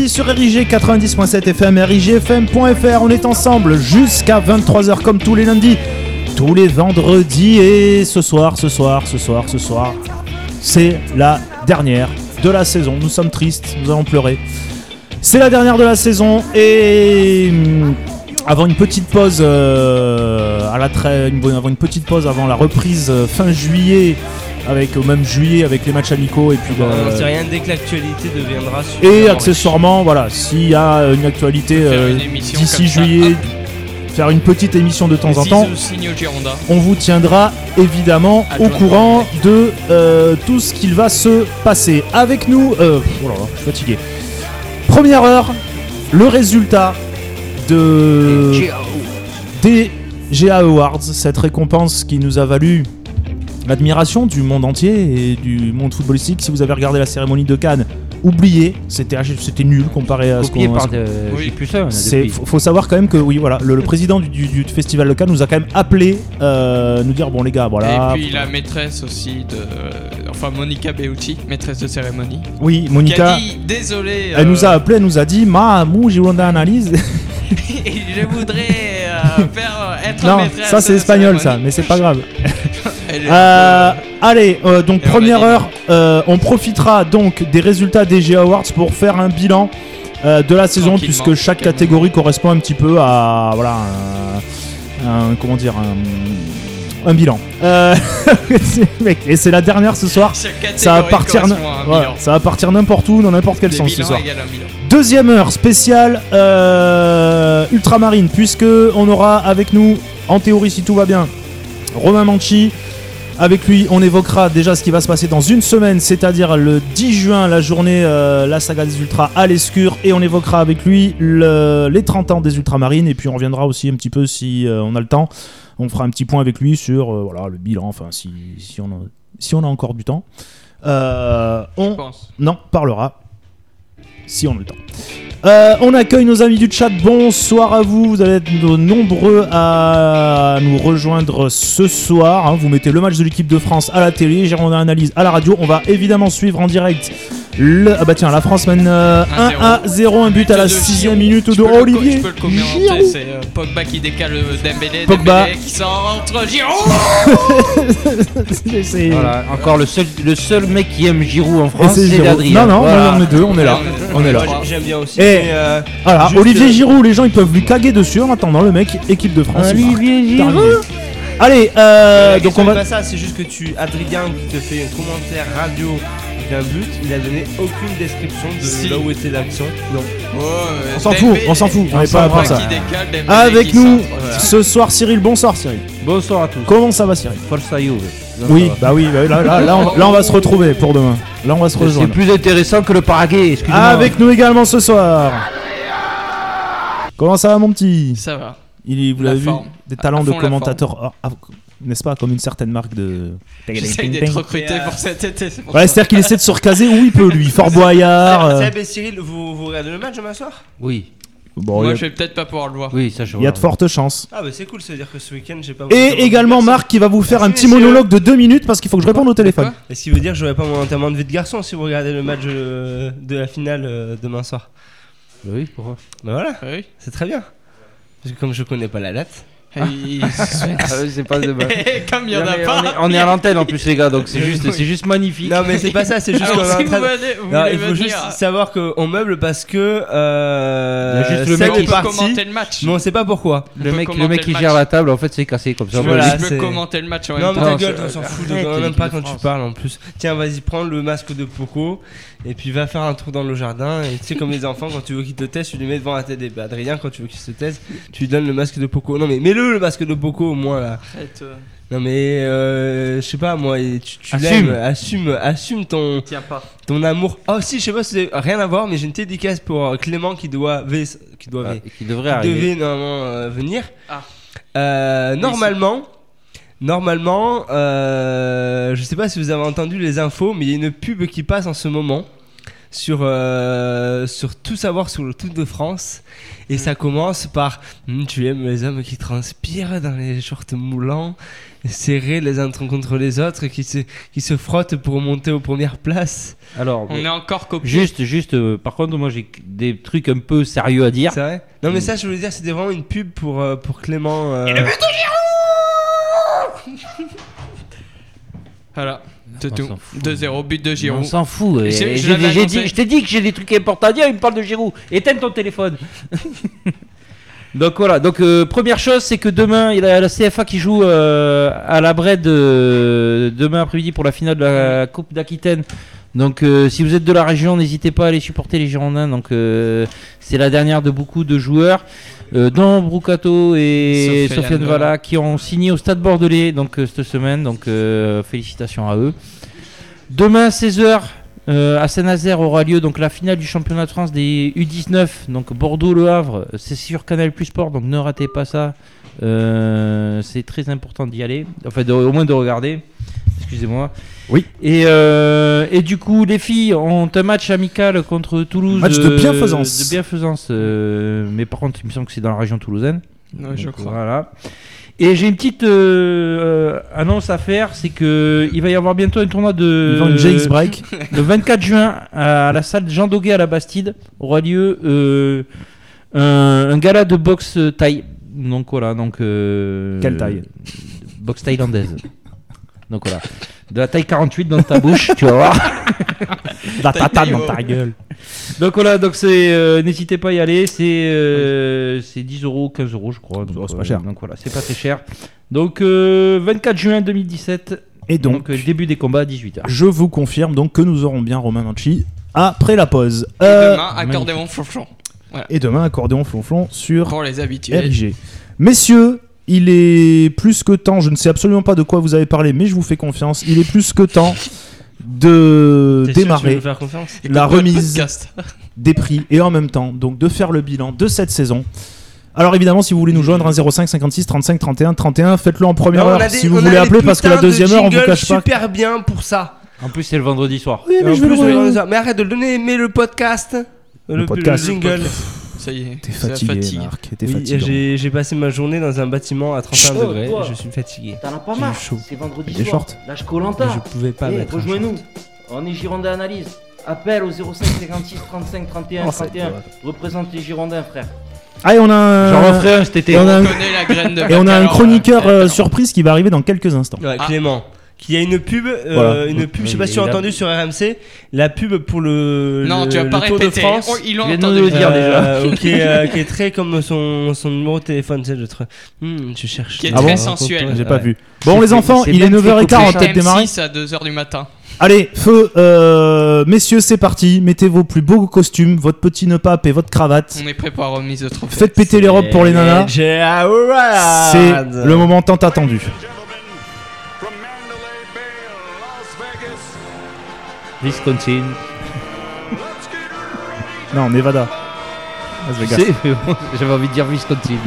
vendredi sur RIG 90.7 FM, RIGFM.fr. On est ensemble jusqu'à 23h comme tous les lundis, tous les vendredis. Et ce soir, c'est la dernière de la saison. Nous sommes tristes, nous allons pleurer. C'est la dernière de la saison et avant une petite pause avant une petite pause avant la reprise fin juillet ou même juillet avec les matchs amicaux et puis on ne sait rien dès que l'actualité deviendra et accessoirement voilà, s'il y a une actualité d'ici juillet, faire une petite émission de temps en temps. On vous tiendra évidemment au courant de tout ce qu'il va se passer avec nous. Oh là là, je suis fatigué. Première heure, le résultat des GA Awards, cette récompense qui nous a valu l'admiration du monde entier et du monde footballistique. Si vous avez regardé la cérémonie de Cannes, oubliez, c'était nul comparé à ce qu'on... Faut savoir quand même que oui, voilà, le président du festival de Cannes nous a quand même appelé, nous dire bon les gars, voilà. Et puis la maîtresse aussi Monica Bellucci, maîtresse de cérémonie. Oui, Monica. Qui a dit désolé. Elle nous a appelé, elle nous a dit j'ai eu une analyse. Et je voudrais être non, maîtresse. Ça c'est espagnol ça, mais c'est pas grave. Allez, donc première heure, on profitera donc des résultats des GA Awards pour faire un bilan de la saison, puisque chaque catégorie correspond un petit peu à un bilan. Et c'est la dernière ce soir. Ça va partir n'importe où, dans n'importe quel sens ce soir. Deuxième heure spéciale ultramarine, puisque on aura avec nous, en théorie si tout va bien, Romain Manchi. Avec lui, on évoquera déjà ce qui va se passer dans une semaine, c'est-à-dire le 10 juin, la journée, la saga des Ultras à l'Escure. Et on évoquera avec lui les 30 ans des Ultramarines. Et puis on reviendra aussi un petit peu, si on a le temps, on fera un petit point avec lui sur le bilan, enfin si on a encore du temps. On en parlera si on a le temps. On accueille nos amis du chat, bonsoir à vous, vous allez être nombreux à nous rejoindre ce soir, hein. Vous mettez le match de l'équipe de France à la télé, Jérôme Analyse à la radio, on va évidemment suivre en direct la France mène 1-0, un but à la 6ème minute de Olivier. Je peux le commenter, c'est Pogba qui décale Dembélé qui centre, Giroud. Voilà, encore le seul mec qui aime Giroud en France, c'est Adrien. Non, voilà. On est deux, on est là. J'aime bien aussi. Voilà, Olivier Giroud, les gens ils peuvent lui caguer dessus en attendant le mec équipe de France. Olivier Giroud. Allez, donc on va. Pas ça, c'est juste que Adrien qui te fait un commentaire radio d'un but, il a donné aucune description de là où était l'action. Non. On s'en fout, on n'est pas là pour ça. Avec nous ce soir Cyril, bonsoir Cyril. Bonsoir à tous. Comment ça va Cyril? Forza Juve. Oui, là on va se retrouver pour demain. Là on va se rejoindre. C'est plus intéressant que le Paraguay, excusez-moi. Avec nous également ce soir. Comment ça va mon petit? Ça va. Vous l'avez vu, des talents de commentateurs, n'est-ce pas, comme une certaine marque de... J'essaye d'être recruté pour cet été. Ouais, c'est-à-dire qu'il essaie de se recaser où il peut, lui. Fort Boyard. Cyril, vous regardez le match demain soir? Oui. Bon, moi, je vais peut-être pas pouvoir le voir. Oui, ça je vois. Il y a de fortes chances. Ah, bah c'est cool, ça veut dire que ce week-end, j'ai pas. Et également Marc qui va vous faire un petit monologue de 2 minutes parce qu'il faut que je réponde au téléphone. Est-ce qu'il veut dire que j'aurai pas mon enterrement de vie de garçon si vous regardez le match de la finale demain soir? Oui, pourquoi? Bah voilà, oui. C'est très bien. Parce que comme je connais pas la date. C'est pas de mal. Comme il y en a pas. On est à l'antenne en plus les gars, donc c'est juste magnifique. Non mais c'est pas ça, c'est juste qu'on est en train de... Il faut juste savoir qu'on meuble parce que il y a juste le mec qui peut commenter le match. Mais on sait pas pourquoi. Le mec qui gère la table en fait c'est cassé comme ça. Voilà, je peux commenter le match en même temps. Non mais ta gueule, on s'en fout même pas quand tu parles en plus. Tiens, vas-y, prends le masque de Poco et puis va faire un tour dans le jardin. Et tu sais, comme les enfants, quand tu veux qu'ils te taisent, tu les mets devant la tête. Adrien, quand tu veux qu'il se taise, tu lui donnes le masque de Poco. Non mais mets-le masque de Poco au moins là. Arrête. Non mais je sais pas moi, tu assume ton amour. Oh si, je sais pas, c'est rien à voir, mais j'ai une dédicace pour Clément qui devrait normalement venir. Normalement, je sais pas si vous avez entendu les infos, mais il y a une pub qui passe en ce moment sur tout savoir sur le Tour de France. Et ça commence par tu aimes les hommes qui transpirent dans les shorts moulants, serrés les uns contre les autres, qui se frottent pour monter aux premières places. Alors, on est encore copié. Juste, par contre, moi j'ai des trucs un peu sérieux à dire. C'est vrai ? Non, mais ça, je voulais dire, c'était vraiment une pub pour Clément. Et le but de Giroud. Voilà. C'est tout. 2-0, but de Giroud. On s'en fout. Je t'ai dit que j'ai des trucs importants à dire, il me parle de Giroud. Éteins ton téléphone. Donc voilà, première chose, c'est que demain, il y a la CFA qui joue à la Bred demain après-midi pour la finale de la Coupe d'Aquitaine. Donc si vous êtes de la région, n'hésitez pas à aller supporter les Girondins. Donc c'est la dernière de beaucoup de joueurs, dont Brucato et Sofiane Vala, qui ont signé au Stade Bordelais cette semaine. Donc félicitations à eux. Demain 16h à Saint-Nazaire aura lieu donc la finale du championnat de France des U19. Donc Bordeaux-Le Havre, c'est sur Canal+ Sport, donc ne ratez pas ça. C'est très important d'y aller, enfin au moins de regarder. Excusez-moi. Oui. Et du coup, les filles ont un match amical contre Toulouse. Match de bienfaisance. Mais par contre, il me semble que c'est dans la région toulousaine. Ouais, je crois. Voilà. Et j'ai une petite annonce à faire, c'est que il va y avoir bientôt un tournoi une GX Break. Le 24 juin à la salle Jean Doguet à la Bastide aura lieu un gala de boxe thaï. Donc voilà, quelle taille ? Boxe thaïlandaise. Donc voilà, de la taille 48 dans ta bouche, tu vas voir. La tatane dans ta gueule. Donc voilà, c'est n'hésitez pas à y aller, c'est 10 €, 15 €, je crois. Donc, c'est pas cher. Donc voilà, c'est pas très cher. Donc 24 juin 2017. Et donc début des combats à 18h. Je vous confirme donc que nous aurons bien Romain Manchi après la pause. Et demain, accordéon flonflon. Voilà. Et demain, accordéon flonflon sur pour les habitués. RIG. Messieurs, il est plus que temps, je ne sais absolument pas de quoi vous avez parlé, mais je vous fais confiance, il est plus que temps de démarrer la remise des prix et en même temps donc de faire le bilan de cette saison. Alors évidemment, si vous voulez nous joindre, 05 56 35 31 31, faites-le en première heure si vous voulez appeler, parce que la deuxième heure on vous cache pas. Super bien pour ça. En plus c'est le vendredi soir. Oui, mais mais arrête de le donner, mais le podcast. Le jingle. Ça y est, t'es fatigué, Marc. T'es fatigué. J'ai passé ma journée dans un bâtiment à 31 degrés. Je suis fatigué. T'en as pas marre. C'est vendredi soir. Shorts. Lâche Koh-Lanta. Je pouvais pas mettre. Rejoins-nous. On est Girondins Analyse. Appel au 05 56 35 31 31. Représente les Girondins, frère. Allez, on a j'en referai un cet été. Et on a un chroniqueur surprise qui va arriver dans quelques instants. Ouais, Clément. Qui a une pub, je sais pas si tu as entendu sur RMC, la pub pour le Tour de France. Ils l'ont entendu le dire déjà. qui est très comme son numéro de téléphone, tu sais, tu cherches. Qui est très sensuel. J'ai pas vu. Bon, les enfants, il est 9h15, on va peut-être démarrer. M6 à 2h du matin. Allez, feu, messieurs, c'est parti. Mettez vos plus beaux costumes, votre petit nœud pape et votre cravate. On est prêt pour la remise de trophée. Faites péter les robes pour les nanas. C'est le moment tant attendu. Wisconsin. Non, Nevada. Las Vegas. J'avais envie de dire Wisconsin.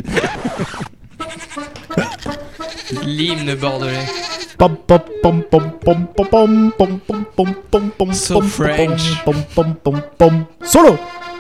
L'hymne bordelais. Pom pom pom pom pom pom pom pom pom pom pom pom So French. pom pom pom pom. Solo.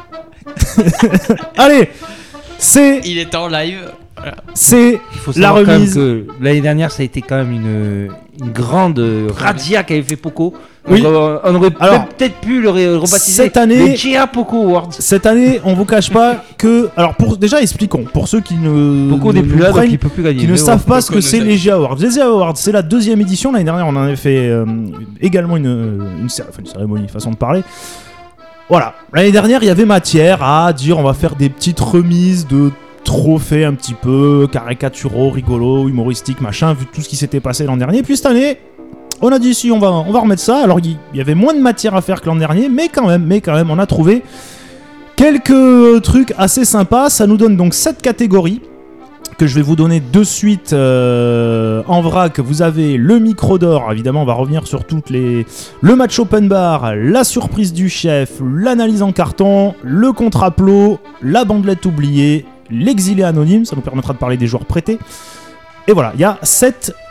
Allez, il est en live. Voilà. C'est la remise. Que l'année dernière, ça a été quand même une grande razzia qu'avait fait Poco. Oui. On aurait peut-être pu le rebaptiser cette année, les GA Poco Awards. Cette année, on vous cache pas que. Alors, déjà, expliquons. Pour ceux qui ne. Poco n'est plus là, donc il peut plus gagner. Qui ne savent pas ce que c'est les GA Awards. Les GA Awards, c'est la 2e édition. L'année dernière, on en avait fait également une cérémonie, façon de parler. Voilà. L'année dernière, il y avait matière à dire on va faire des petites remises de trophées un petit peu caricaturaux, rigolos, humoristiques, machin, vu tout ce qui s'était passé l'an dernier. Puis cette année, on a dit si on va remettre ça. Alors il y avait moins de matière à faire que l'an dernier, mais quand même, on a trouvé quelques trucs assez sympas. Ça nous donne donc 7 catégories que je vais vous donner de suite en vrac. Vous avez le micro d'or, évidemment on va revenir sur toutes les... Le match open bar, la surprise du chef, l'analyse en carton, le contre-applaud, la bandelette oubliée, l'exilé anonyme, ça nous permettra de parler des joueurs prêtés. Et voilà, il y a 7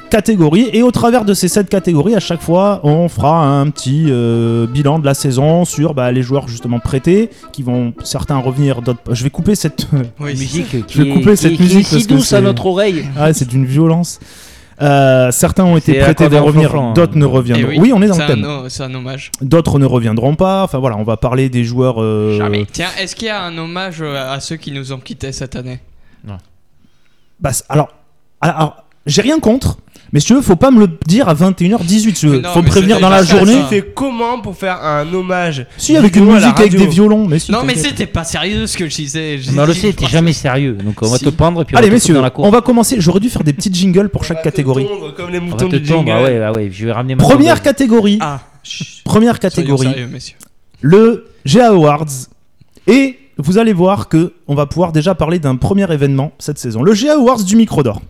catégories. Et au travers de ces 7 catégories, à chaque fois, on fera un petit bilan de la saison sur les joueurs justement prêtés, qui vont certains revenir, d'autres. Je vais couper cette musique. Je vais couper cette musique qui est si douce à notre oreille. Ah, c'est d'une violence. Certains ont été prêtés, vont revenir, d'autres ne reviendront. Oui, on est dans le thème. C'est un hommage. D'autres ne reviendront pas. Enfin voilà, on va parler des joueurs. Jamais. Tiens, est-ce qu'il y a un hommage à ceux qui nous ont quittés cette année? Non. Alors, j'ai rien contre. Mais si tu veux, faut pas me le dire à 21h18. Faut me prévenir dans la journée. Tu fais comment pour faire un hommage? Si, avec une musique avec des violons. Mais si, non, mais c'était pas sérieux ce que je disais. On le sait, t'es jamais sérieux. Donc on va te pendre et puis allez, messieurs, on va commencer. J'aurais dû faire des petites jingles pour chaque catégorie. Comme les moutons du jingle. Ouais, je vais ramener ma première catégorie. Première catégorie. Sérieux, le GA Awards. Et vous allez voir que on va pouvoir déjà parler d'un premier événement cette saison. Le GA Awards du Micro d'Or.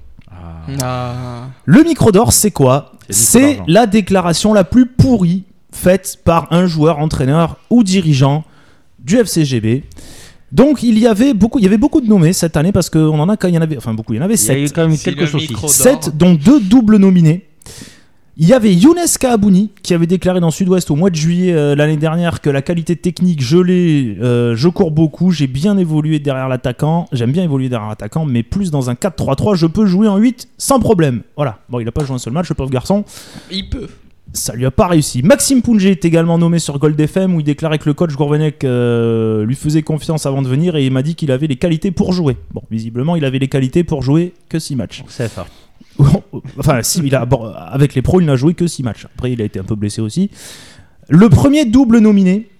Le Micro d'Or, c'est quoi? C'est la déclaration la plus pourrie faite par un joueur, entraîneur ou dirigeant du FCGB. Donc il y avait beaucoup de nommés cette année parce qu'on en a quand il y en avait, enfin beaucoup, il y en avait 7. Il y a eu quand même quelques saucisses. 7 dont 2 doubles nominés. Il y avait Younes Kaabouni qui avait déclaré dans Sud-Ouest au mois de juillet l'année dernière que la qualité technique, je cours beaucoup, j'ai bien évolué derrière l'attaquant, j'aime bien évoluer derrière l'attaquant, mais plus dans un 4-3-3, je peux jouer en 8 sans problème. Voilà, bon, il n'a pas joué un seul match, le pauvre garçon. Il peut. Ça lui a pas réussi. Maxime Pounget est également nommé sur Gold FM où il déclarait que le coach Gourvenec lui faisait confiance avant de venir et il m'a dit qu'il avait les qualités pour jouer. Bon, visiblement, il avait les qualités pour jouer que 6 matchs. C'est fort. Enfin, si, avec les pros, il n'a joué que 6 matchs. Après, il a été un peu blessé aussi. Le premier double nominé.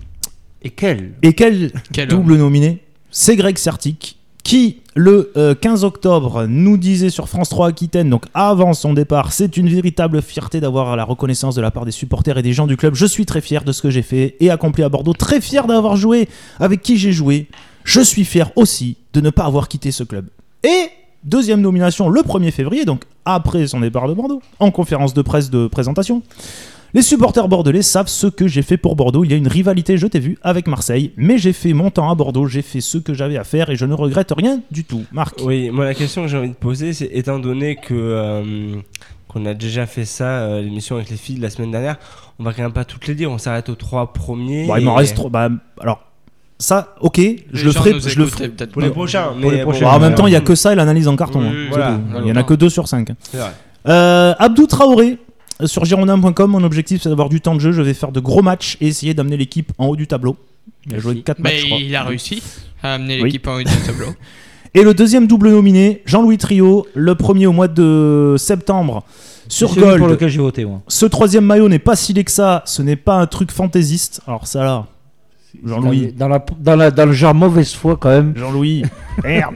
Et quel double nominé? C'est Greg Sertic, qui, le 15 octobre, nous disait sur France 3 Aquitaine, donc avant son départ, c'est une véritable fierté d'avoir la reconnaissance de la part des supporters et des gens du club. Je suis très fier de ce que j'ai fait et accompli à Bordeaux. Très fier d'avoir joué avec qui j'ai joué. Je suis fier aussi de ne pas avoir quitté ce club. Et deuxième nomination le 1er février, donc après son départ de Bordeaux, en conférence de presse de présentation. Les supporters bordelais savent ce que j'ai fait pour Bordeaux. Il y a une rivalité, je t'ai vu, avec Marseille, mais j'ai fait mon temps à Bordeaux, j'ai fait ce que j'avais à faire et je ne regrette rien du tout. Marc? Oui, moi la question que j'ai envie de poser, c'est étant donné que qu'on a déjà fait ça, l'émission avec les filles de la semaine dernière, on va quand même pas toutes les dire, on s'arrête aux 3 premiers. Il m'en reste 3. Alors, ça, ok, je le ferai peut-être pour les prochains. En même temps, il n'y a que ça et l'analyse en carton. Voilà, il n'y en a que 2 sur 5. C'est vrai. Abdou Traoré, sur girondin.com, mon objectif c'est d'avoir du temps de jeu. Je vais faire de gros matchs et essayer d'amener l'équipe en haut du tableau. Il a joué 4 matchs. Il a réussi à amener l'équipe en haut du tableau. Et le deuxième double nominé, Jean-Louis Trio, le premier au mois de septembre sur Gold. Pour lequel j'ai voté, moi. Ce troisième maillot n'est pas si laid que ça, ce n'est pas un truc fantaisiste. Alors ça là, Jean-Louis. Dans le genre mauvaise foi quand même. Jean-Louis, merde.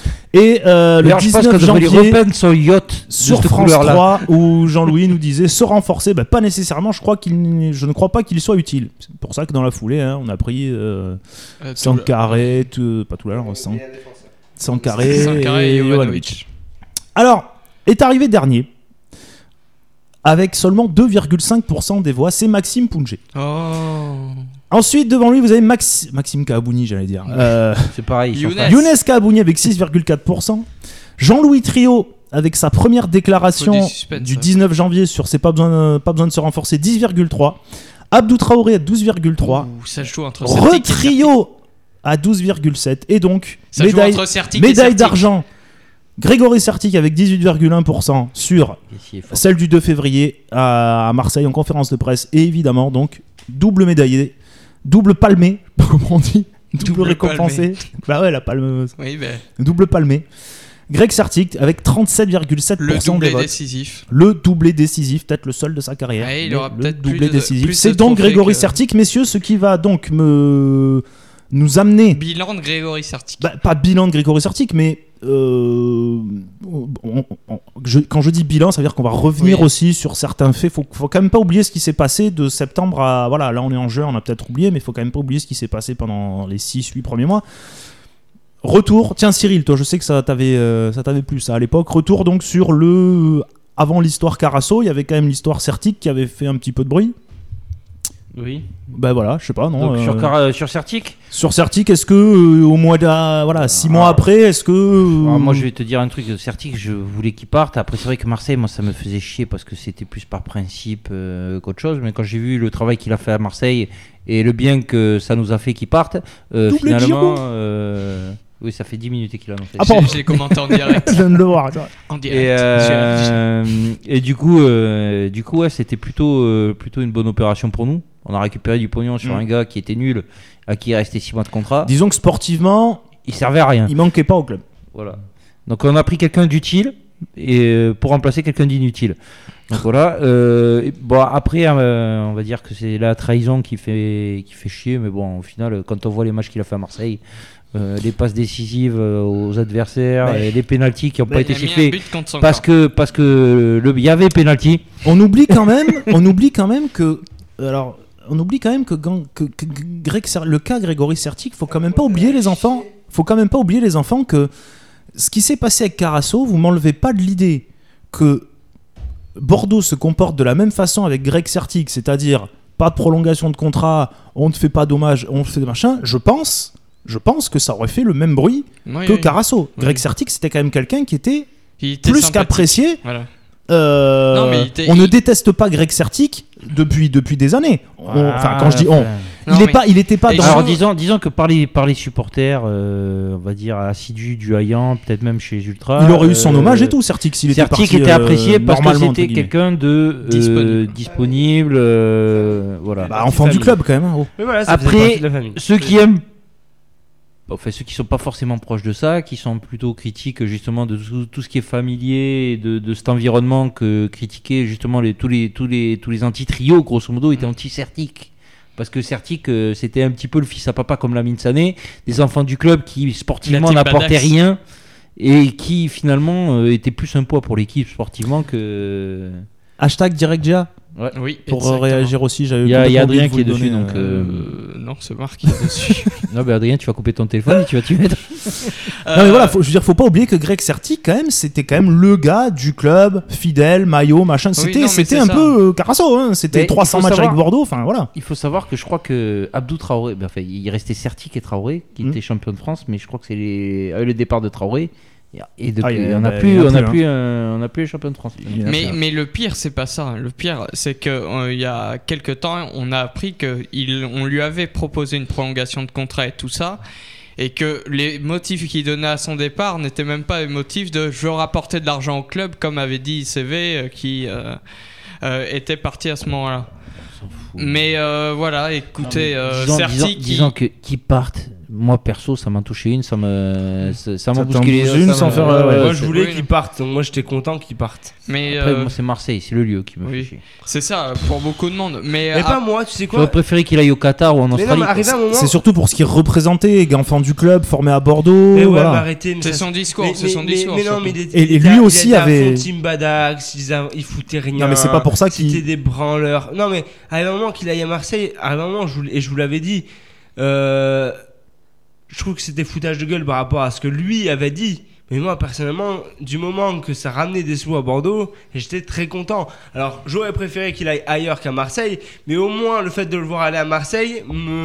Et le 19 janvier, son yacht sur France 3, où Jean-Louis nous disait se renforcer, pas nécessairement, je ne crois pas qu'il soit utile. C'est pour ça que dans la foulée, on a pris Sankaré, pas tout l'heure, Sankaré et Jovanovic. Alors, est arrivé dernier, avec seulement 2,5% des voix, c'est Maxime Pounget. Ensuite, devant lui, vous avez Maxime Kaabouni, j'allais dire. C'est pareil. Younes Kaabouni avec 6,4%. Jean-Louis Trio avec sa première déclaration du 19 janvier sur c'est pas besoin de se renforcer, 10,3%. Abdou Traoré à 12,3%. Ça joue entre Retrio à 12,7%. Et donc, médaille d'argent. Grégory Sertic avec 18,1% sur celle du 2 février à Marseille en conférence de presse. Et évidemment, donc, double médaillé. Double palmé, comment on dit? Double récompensé. Bah ouais, la palme. Oui, double palmé. Greg Sertic avec 37,7% des votes. Décisif. Le doublé décisif, peut-être le seul de sa carrière. Ouais, il aura peut-être doublé décisif. C'est donc Grégory Sertic, messieurs, ce qui va donc nous amener. Bilan de Grégory Sertic. Pas bilan de Grégory Sertic, mais quand je dis bilan, ça veut dire qu'on va revenir aussi sur certains faits. Faut quand même pas oublier ce qui s'est passé de septembre à... Voilà, là on est en juin, on a peut-être oublié, mais il faut quand même pas oublier ce qui s'est passé pendant les 6-8 premiers mois. Retour, tiens Cyril, toi je sais que ça t'avait plu ça à l'époque. Retour donc sur avant l'histoire Carasso, il y avait quand même l'histoire Sertic qui avait fait un petit peu de bruit. Oui. Ben voilà, je sais pas, non. Donc sur Certic. Sur Certic, est-ce que au mois de 6 mois après, est-ce que moi je vais te dire un truc. Certic, je voulais qu'il parte. Après c'est vrai que Marseille, moi ça me faisait chier parce que c'était plus par principe qu'autre chose. Mais quand j'ai vu le travail qu'il a fait à Marseille et le bien que ça nous a fait qu'il parte, finalement. Oui, ça fait 10 minutes qu'il a annoncé. Ah bon. J'ai commenté en direct. Je viens de le voir. En direct. Et du coup, ouais, c'était plutôt une bonne opération pour nous. On a récupéré du pognon sur un gars qui était nul, à qui il restait 6 mois de contrat. Disons que sportivement, il servait à rien. Il manquait pas au club. Voilà. Donc on a pris quelqu'un d'utile et pour remplacer quelqu'un d'inutile. Donc voilà. Bon après, on va dire que c'est la trahison qui fait chier, mais bon, au final, quand on voit les matchs qu'il a fait à Marseille. Les passes décisives aux adversaires, et les pénaltys qui n'ont pas été sifflés parce que il y avait pénalty. On oublie quand même que le cas Grégory Certic, faut quand même pas oublier les enfants. Faut quand même pas oublier les enfants que ce qui s'est passé avec Carasso, vous m'enlevez pas de l'idée que Bordeaux se comporte de la même façon avec Greg Certic, c'est-à-dire pas de prolongation de contrat, on ne fait pas dommage, on fait machin. Je pense que ça aurait fait le même bruit que Carasso. Greg Certic, c'était quand même quelqu'un qui était plus qu'apprécié. Voilà. On ne déteste pas Greg Certic depuis des années. Quand je dis on, il était pas dans. Alors disons que par les supporters, on va dire assidus du Hayan, peut-être même chez Ultra. Il aurait eu son hommage et tout, Certic. Certic était apprécié parce que c'était quelqu'un de disponible. Voilà. Enfant du club quand même. Oh. Voilà, après, ceux qui aiment. Enfin, ceux qui sont pas forcément proches de ça, qui sont plutôt critiques justement de tout ce qui est familier, et de cet environnement que critiquaient justement tous les anti-trios, grosso modo, étaient anti-Certic. Parce que Certic, c'était un petit peu le fils à papa comme Lamine Sané, des enfants du club qui sportivement n'apportaient rien et qui finalement étaient plus un poids pour l'équipe sportivement que... #DirectGA. Ouais. Oui, pour réagir aussi, il y a Adrien qui est dessus, donc non, c'est Marc qui est dessus. Non, mais Adrien, tu vas couper ton téléphone et tu vas t'y mettre. Non, mais voilà, faut pas oublier que Greg Certic, quand même, c'était quand même le gars du club, fidèle, maillot, machin. C'était un peu Carasso, hein. C'était mais 300 matchs avec Bordeaux, enfin voilà. Il faut savoir que je crois que Abdou Traoré, il restait Certic et Traoré, qui étaient champions de France, mais je crois que c'est le départ de Traoré. Et depuis, on n'a plus les champions de France. Mais le pire, c'est pas ça. Le pire, c'est que il y a quelques temps, on a appris qu'on lui avait proposé une prolongation de contrat et tout ça, et que les motifs qu'il donnait à son départ n'étaient même pas les motifs de je rapportais de l'argent au club, comme avait dit ICV qui était parti à ce moment-là. Mais voilà, écoutez, disons qu'ils partent. Moi perso, ça m'a touché ça m'a bousculé sans faire. Moi, je voulais qu'ils partent. Moi, j'étais content qu'ils partent. Mais après, moi, c'est Marseille, c'est le lieu qui me fait chier. C'est ça pour beaucoup de monde. Mais pas moi, tu sais quoi. J'aurais préféré qu'il aille au Qatar ou en Australie. C'est surtout pour ce qu'il représentait, enfant du club, formé à Bordeaux. Mais voilà. Arrêtez, c'est son discours. Et lui aussi avait. Team Badax, il foutait rien. Non, mais c'est pas pour ça qu'il. C'était des branleurs. Non, mais à un moment qu'il aille à Marseille, à un moment, je vous l'avais dit. Je trouve que c'était foutage de gueule par rapport à ce que lui avait dit. Mais moi, personnellement, du moment que ça ramenait des sous à Bordeaux, j'étais très content. Alors, j'aurais préféré qu'il aille ailleurs qu'à Marseille, mais au moins, le fait de le voir aller à Marseille,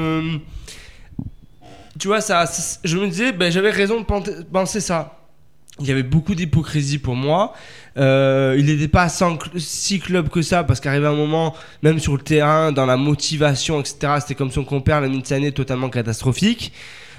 tu vois, je me disais, j'avais raison de penser ça. Il y avait beaucoup d'hypocrisie pour moi. Il n'était pas si club que ça, parce qu'arrivé un moment, même sur le terrain, dans la motivation, etc., c'était comme son compère, Lamine Sané, totalement catastrophique.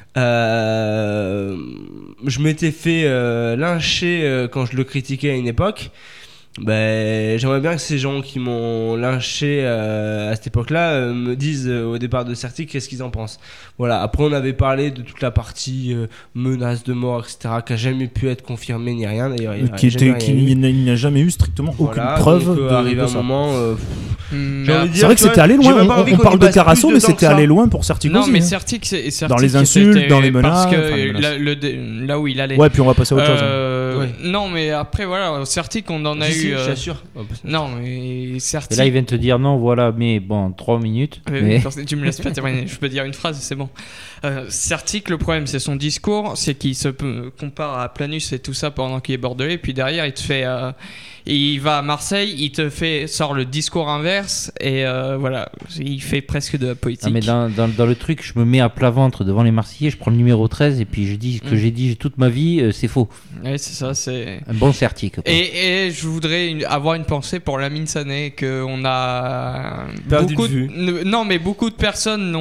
Je m'étais fait lyncher quand je le critiquais à une époque. J'aimerais bien que ces gens qui m'ont lynché à cette époque-là me disent au départ de Certic qu'est-ce qu'ils en pensent. Voilà. Après, on avait parlé de toute la partie menace de mort, etc., qui n'a jamais pu être confirmée ni rien. D'ailleurs, il n'y a jamais eu strictement aucune preuve. Donc, arrivé un moment, c'est vrai que c'était allé loin. On parle de Carasso, mais c'était allé loin pour Certic aussi. Non, mais Certic, dans les insultes, dans les menaces. Parce que là où il allait. Ouais, puis on va passer à autre chose. Non, mais après, voilà, Certic, on en a eu. Je t'assure. Non, mais Certic. Et là, il vient de te dire non, voilà, mais bon, 3 minutes. Mais... Tu me laisses pas terminer, je peux dire une phrase, c'est bon. Certic, le problème, c'est son discours, c'est qu'il se compare à Planus et tout ça pendant qu'il est bordelais, puis derrière, il te fait. Il va à Marseille, il te sort le discours inverse, et voilà, il fait presque de la politique. Ah, mais dans le truc, je me mets à plat ventre devant les Marseillais, je prends le numéro 13 et puis je dis que j'ai dit toute ma vie, c'est faux. Oui, c'est ça, c'est... Un bon Certic. Et je voudrais avoir une pensée pour Lamine Sané, qu'on a... Perdu beaucoup de vue. Non, mais beaucoup de personnes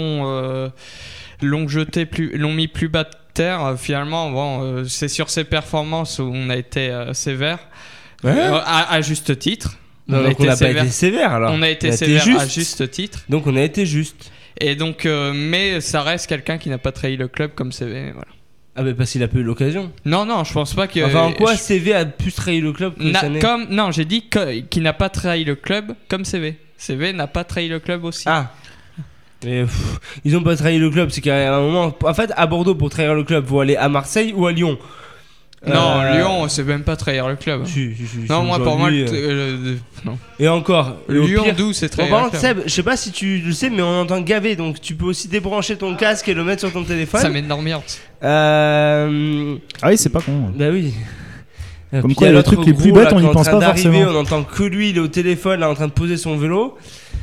l'ont mis plus bas de terre. Finalement, bon, c'est sur ses performances où on a été sévère. Ouais. À juste titre. On n'a pas été sévère alors. On a été sévère à juste titre. Donc on a été juste. Et donc, mais ça reste quelqu'un qui n'a pas trahi le club comme CV. Voilà. Ah mais parce qu'il a pas eu l'occasion. Non, je pense pas que. Enfin en quoi CV a plus trahi le club que Sané ? Non, j'ai dit qu'il n'a pas trahi le club comme CV. CV n'a pas trahi le club aussi. Ah. Mais ils ont pas trahi le club, c'est qu'à un moment, en fait, à Bordeaux pour trahir le club, faut aller à Marseille ou à Lyon. Non, Lyon, c'est même pas trahir le club. Si, non, moi, pour moi, non. Et encore. Lyon, d'où c'est trahir le club. Seb, je sais pas si tu le sais, mais on entend gaver, donc tu peux aussi débrancher ton casque et le mettre sur ton téléphone. Ça met de l'ambiance. Ah oui, c'est pas con. Bah oui. Comme quoi, le truc les plus bêtes, on n'y pense pas forcément. On entend que lui, il est au téléphone, là, en train de poser son vélo.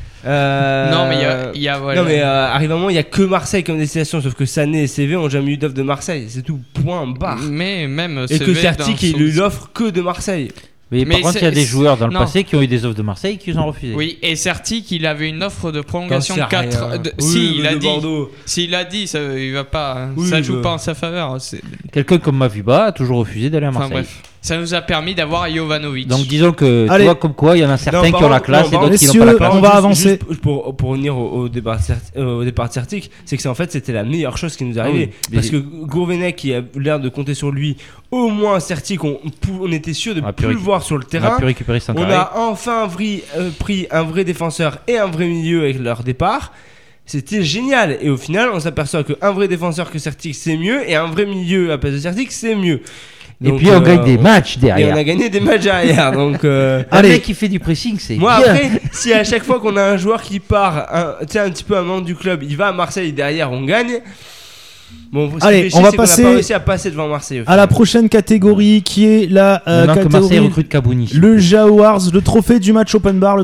Non, mais il y a voilà. Non, mais arrive un moment, il y a que Marseille comme destination, sauf que Sané et CV ont jamais eu d'offre de Marseille, c'est tout, point barre. Mais même et que Certic, il lui offre que de Marseille. Mais par contre, il y a des joueurs dans le passé qui ont eu des offres de Marseille qui ont refusé. Oui, et Certic, il avait une offre de prolongation de 4. Si, il a dit. S'il a dit, ça, il va pas. Oui, ça joue pas en sa faveur. Quelqu'un comme Mavuba a toujours refusé d'aller à Marseille. Enfin, bref. Ça nous a permis d'avoir Jovanovic. Donc disons que tu vois comme quoi il y en a certains qui ont la classe et d'autres qui n'ont pas la classe. On va avancer. Pour revenir au départ de Certic, c'est que en fait c'était la meilleure chose qui nous est arrivée. Parce que Gourvenec qui a l'air de compter sur lui, au moins Certic, on était sûr de plus le voir sur le terrain. On a pu récupérer On a enfin pris un vrai défenseur et un vrai milieu avec leur départ. C'était génial. Et au final, on s'aperçoit qu'un vrai défenseur que Certic c'est mieux et un vrai milieu à place de Certic c'est mieux. Donc, et puis on gagne des matchs derrière. Et on a gagné des matchs derrière. Donc un mec qui fait du pressing, c'est moi bien. Après, si à chaque fois qu'on a un joueur qui part, un petit peu un membre du club, il va à Marseille derrière, on gagne. Bon, allez, on va passer. On n'a pas réussi à passer devant Marseille. À la prochaine catégorie qui est la catégorie. Que Marseille recrute Kabouni. Le Jaguars, le trophée du match open bar,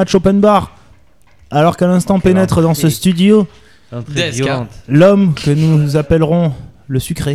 Alors qu'à l'instant pénètre dans ce studio l'homme que nous appellerons le sucré.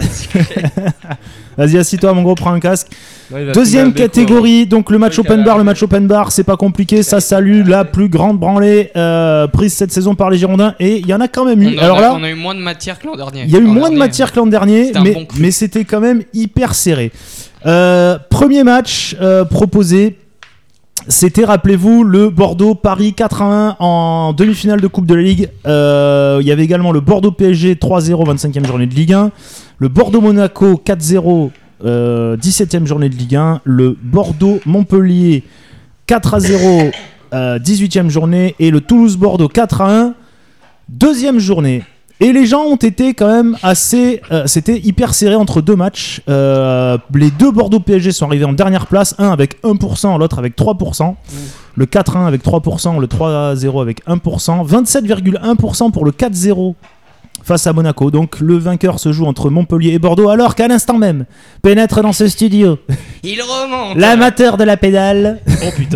Vas-y, assis-toi mon gros, prends un casque. Deuxième catégorie, donc le match open bar, c'est pas compliqué, ça salue la plus grande branlée prise cette saison par les Girondins, et il y en a quand même eu. On a eu moins de matière que l'an dernier. Il y a eu moins de matière que l'an dernier, mais c'était quand même hyper serré. Premier match proposé. C'était, rappelez-vous, le Bordeaux-Paris 4-1 en demi-finale de Coupe de la Ligue. Il y avait également le Bordeaux-PSG 3-0, 25e journée de Ligue 1. Le Bordeaux-Monaco 4-0, 17e journée de Ligue 1. Le Bordeaux-Montpellier 4-0, 18e journée. Et le Toulouse-Bordeaux 4-1, deuxième journée. Et les gens ont été quand même assez... c'était hyper serré entre deux matchs. Les deux Bordeaux-PSG sont arrivés en dernière place. Un avec 1%, l'autre avec 3%. Le 4-1 avec 3%, le 3-0 avec 1%. 27,1% pour le 4-0 face à Monaco. Donc le vainqueur se joue entre Montpellier et Bordeaux. Alors qu'à l'instant même, pénètre dans ce studio il remonte l'amateur de la pédale. Oh putain.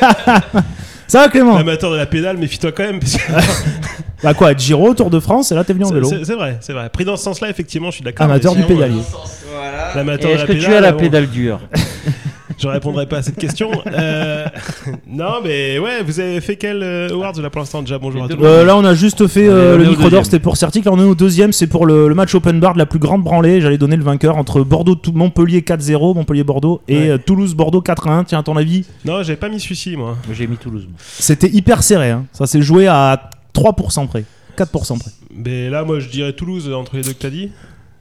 Ça va Clément? L'amateur de la pédale, méfie-toi quand même. Parce que... Bah quoi, Giro, Tour de France, et là t'es venu en vélo. C'est vrai. Pris dans ce sens-là, effectivement, je suis d'accord. Amateur du pédalier. Voilà. L'amateur de la pédale. Est-ce que tu as la pédale dure? Je répondrai pas à cette question. Non, mais ouais, vous avez fait quel awards là pour l'instant? Déjà, bonjour à tous. Là, on a juste fait le micro d'or, c'était pour Certic. Là, on est au deuxième, c'est pour le match open bar de la plus grande branlée. J'allais donner le vainqueur entre Bordeaux-Montpellier 4-0, Montpellier-Bordeaux, et Toulouse-Bordeaux 4-1. Tiens, à ton avis? Non, j'avais pas mis celui-ci, moi. J'ai mis Toulouse. C'était hyper serré, hein. Ça s'est joué à 3% près, 4% près. Mais là, moi, je dirais Toulouse entre les deux que t'as dit.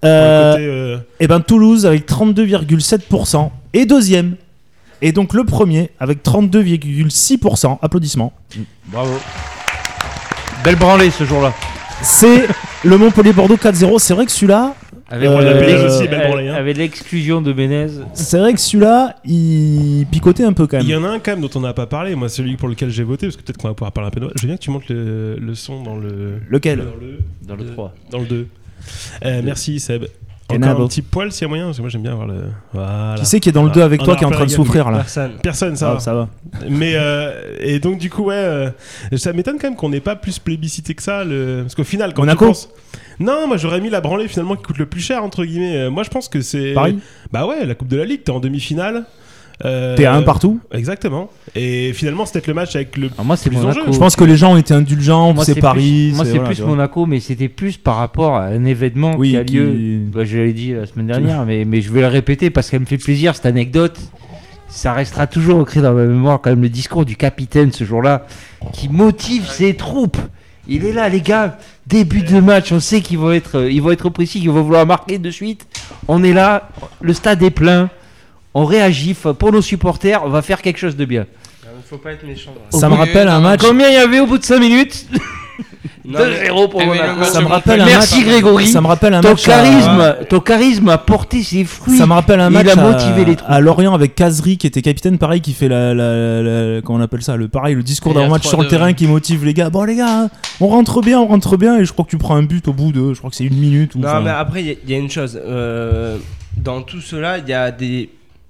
Et ben Toulouse avec 32,7% et deuxième. Et donc le premier avec 32,6%. Applaudissements. Bravo. Belle branlée ce jour-là. C'est le Montpellier-Bordeaux 4-0. C'est vrai que celui-là, Avec l'exclusion de Menez. C'est vrai que celui-là, il picotait un peu quand même. Il y en a un quand même dont on n'a pas parlé, moi celui pour lequel j'ai voté, parce que peut-être qu'on va pouvoir parler un peu de... Je veux bien que tu montes le son dans le... Lequel ? Dans le 3. Dans le 2. Merci Seb. Encore un petit poil s'il y a moyen, parce que moi j'aime bien avoir le... Voilà. Qui c'est qui est dans le 2 avec toi qui est en train de souffrir là ? Personne, ça va. Ça va. Mais et donc du coup ça m'étonne quand même qu'on n'ait pas plus plébiscité que ça parce qu'au final quand Monaco. tu penses... Non, moi j'aurais mis la branlée finalement qui coûte le plus cher entre guillemets. Moi je pense que c'est Paris. Bah ouais, la Coupe de la Ligue, t'es en demi-finale. T'es à un partout. Exactement. Et finalement c'est peut-être le match avec le moi c'est plus Monaco. enjeu. Je pense que les gens ont été indulgents, c'est Paris. Moi c'est plus Monaco, mais c'était plus par rapport à un événement qui a lieu. Bah, je l'ai dit la semaine dernière, mais je vais le répéter parce qu'elle me fait plaisir cette anecdote. Ça restera toujours ancré dans ma mémoire quand même le discours du capitaine ce jour-là qui motive ses troupes. Il est là les gars, début de match, on sait qu'ils vont être précis, qu'ils vont vouloir marquer de suite. On est là, le stade est plein. On réagit pour nos supporters, on va faire quelque chose de bien. Faut pas être méchant. Ça me rappelle un match. Combien il y avait au bout de 5 minutes 2-0 pour Monaco. Ça me rappelle un Merci match. Grégory. Ça me rappelle un match. Ton charisme a porté ses fruits. Ça me rappelle un match il a motivé les troupes. à Lorient avec Kazri qui était capitaine, pareil, qui fait comment on appelle ça, le discours d'un match sur le terrain qui motive les gars. Bon les gars, on rentre bien et je crois que tu prends un but au bout de, je crois que c'est 1 minute. Non mais après il y a une chose. Dans tout cela, il y a des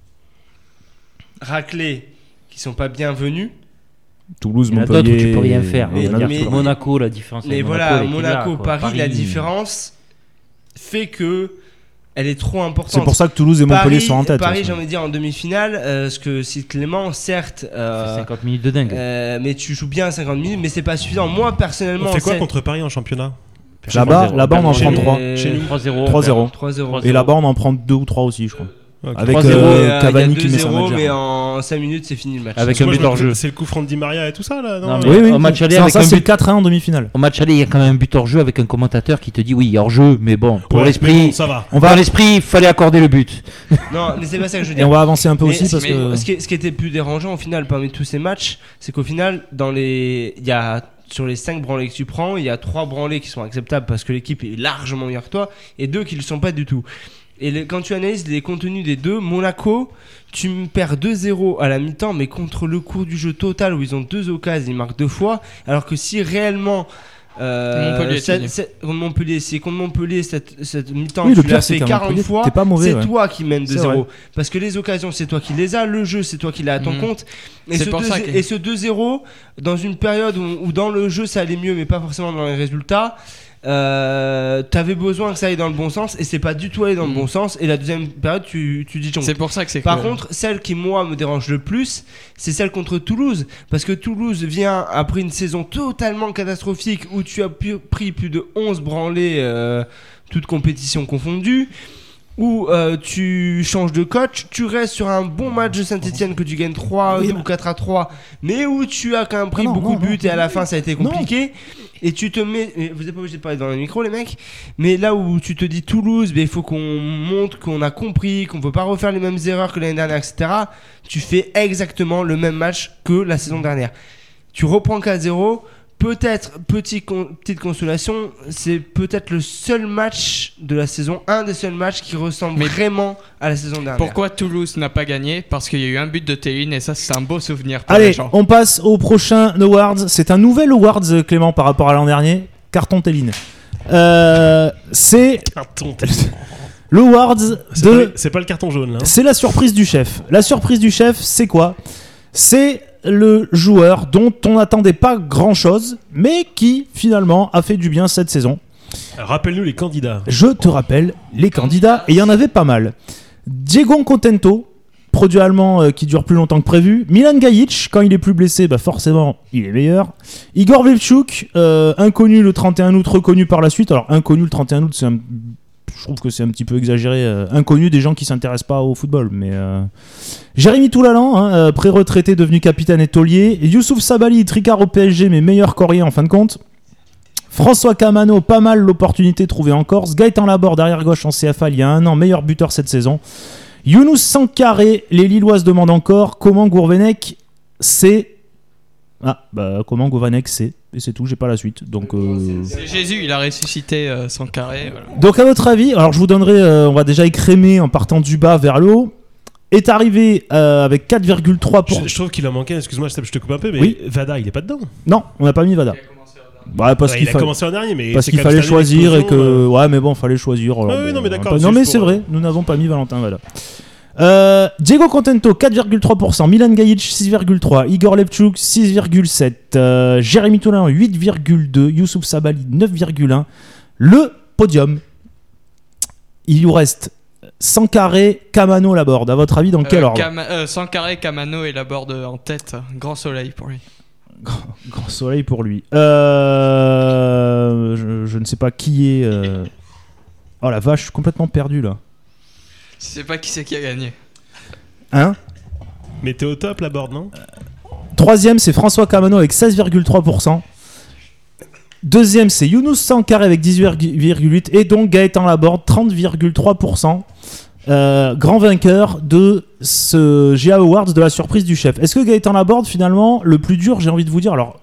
raclés qui sont pas bienvenus. Toulouse, il y en a Montpellier, d'autres où tu peux rien faire. Mais Monaco, la différence. Mais voilà, Monaco, Paris, la différence fait que elle est trop importante. C'est pour ça que Toulouse et Montpellier sont en tête. Paris, j'ai envie de dire en demi-finale, ce que cite Clément, certes. 50 minutes de dingue. Mais tu joues bien 50 minutes, mais c'est pas suffisant. Moi personnellement. On fait quoi contre Paris en championnat ? Là-bas, on en prend 3. Chez nous, 3-0. Et là-bas, on en prend 2 ou 3 aussi, je crois. Okay. Avec Cavani qui met sa main. Mais en 5 minutes, c'est fini le match. Avec un but hors jeu. C'est le coup franc de Di Maria et tout ça là, non oui. Au match aller, ça c'est le 4-1 en demi-finale. Au match aller, il y a quand même un but hors jeu avec un commentateur qui te dit oui, hors jeu, mais bon, pour l'esprit, bon, ça va. Dans l'esprit, il fallait accorder le but. Non, mais c'est pas ça que je veux dire. Et on va avancer un peu aussi parce que ce qui était plus dérangeant au final parmi tous ces matchs, c'est qu'au final, sur les 5 branlés que tu prends, il y a 3 branlés qui sont acceptables parce que l'équipe est largement meilleure que toi et 2 qui ne le sont pas du tout. Et quand tu analyses les contenus des deux, Monaco, tu me perds 2-0 à la mi-temps, mais contre le cours du jeu total où ils ont 2 occasions, ils marquent 2 fois. Alors que si réellement Montpellier, si contre Montpellier cette mi-temps oui, tu l'as fait 40 fois, mauvais, c'est toi qui mènes 2-0 vrai. parce que les occasions c'est toi qui les as, le jeu c'est toi qui l'as à ton compte et ce 2-0 dans une période où dans le jeu ça allait mieux mais pas forcément dans les résultats, t'avais besoin que ça aille dans le bon sens et c'est pas du tout allé dans le bon sens et la deuxième période tu dis jonque. C'est pour ça que c'est par contre celle qui moi me dérange le plus c'est celle contre Toulouse parce que Toulouse vient après une saison totalement catastrophique où tu as pris plus de 11 branlés toutes compétitions confondues où tu changes de coach, tu restes sur un bon match de Saint-Etienne que tu gagnes 3 ou 4-3 mais où tu as quand même pris beaucoup de buts et à la fin ça a été compliqué et tu te mets, vous n'êtes pas obligé de parler dans le micro les mecs, mais là où tu te dis Toulouse, il faut qu'on montre qu'on a compris, qu'on ne peut pas refaire les mêmes erreurs que l'année dernière, etc. Tu fais exactement le même match que la saison dernière. Tu reprends 4-0, peut-être, petite consolation, c'est peut-être le seul match de la saison, un des seuls matchs qui ressemble vraiment à la saison dernière. Pourquoi Toulouse n'a pas gagné ? Parce qu'il y a eu un but de Théine et ça c'est un beau souvenir pour les gens. On passe au prochain Awards. C'est un nouvel Awards, Clément, par rapport à l'an dernier. Carton Téline. C'est l'Awards de... C'est pas le carton jaune là. C'est la surprise du chef. La surprise du chef, c'est quoi ? C'est le joueur dont on n'attendait pas grand-chose, mais qui finalement a fait du bien cette saison. Rappelle-nous les candidats. Je te rappelle les candidats, et il y en avait pas mal. Diego Contento, produit allemand qui dure plus longtemps que prévu. Milan Gajic, quand il est plus blessé, forcément, il est meilleur. Igor Vevchuk, inconnu le 31 août, reconnu par la suite. Alors, inconnu le 31 août, je trouve que c'est un petit peu exagéré. Inconnu des gens qui s'intéressent pas au football. Mais Jérémy Toulalan, pré-retraité, devenu capitaine et taulier. Youssouf Sabaly, tricard au PSG, mais meilleur Corrier en fin de compte. François Camano, pas mal l'opportunité trouvée en Corse. Gaëtan Laborde, arrière gauche en CFA il y a 1 an, meilleur buteur cette saison. Younous Sankaré, les Lillois se demandent encore comment Gourvenec, c'est Ah, bah comment Govanek c'est. Et c'est tout, j'ai pas la suite. Donc, C'est Jésus, il a ressuscité Sankaré. Voilà. Donc à votre avis, alors je vous donnerai, on va déjà écrémer en partant du bas vers le haut. Est arrivé avec 4,3%. Je trouve qu'il a manqué, excuse-moi, je te coupe un peu, mais oui. Vada, il est pas dedans. Non, on n'a pas mis Vada. Bah, parce qu'il a commencé en dernier, mais parce qu'il fallait choisir et que ouais, mais bon, fallait choisir. Alors, oui, non, mais d'accord. Non, mais c'est vrai, nous n'avons pas mis Valentin Vada. Diego Contento 4,3%, Milan Gajic 6,3%, Igor Levchuk 6,7%, Jérémy Toulin 8,2%, Youssouf Sabaly 9,1%. Le podium, il nous reste Sankaré, Kamano, Laborde. À votre avis, dans quel ordre? Sankaré, Kamano et Laborde en tête. Grand soleil pour lui. Grand soleil pour lui. Je ne sais pas qui est. Oh la vache, je suis complètement perdu là. Je sais pas qui c'est qui a gagné. Hein? Mais t'es au top, Laborde, non? Troisième, c'est François Kamano avec 16,3%. Deuxième, c'est Younous Sankaré avec 18,8%. Et donc Gaëtan Laborde, 30,3%. Grand vainqueur de ce GA Awards de la surprise du chef. Est-ce que Gaëtan Laborde, finalement, le plus dur, j'ai envie de vous dire, alors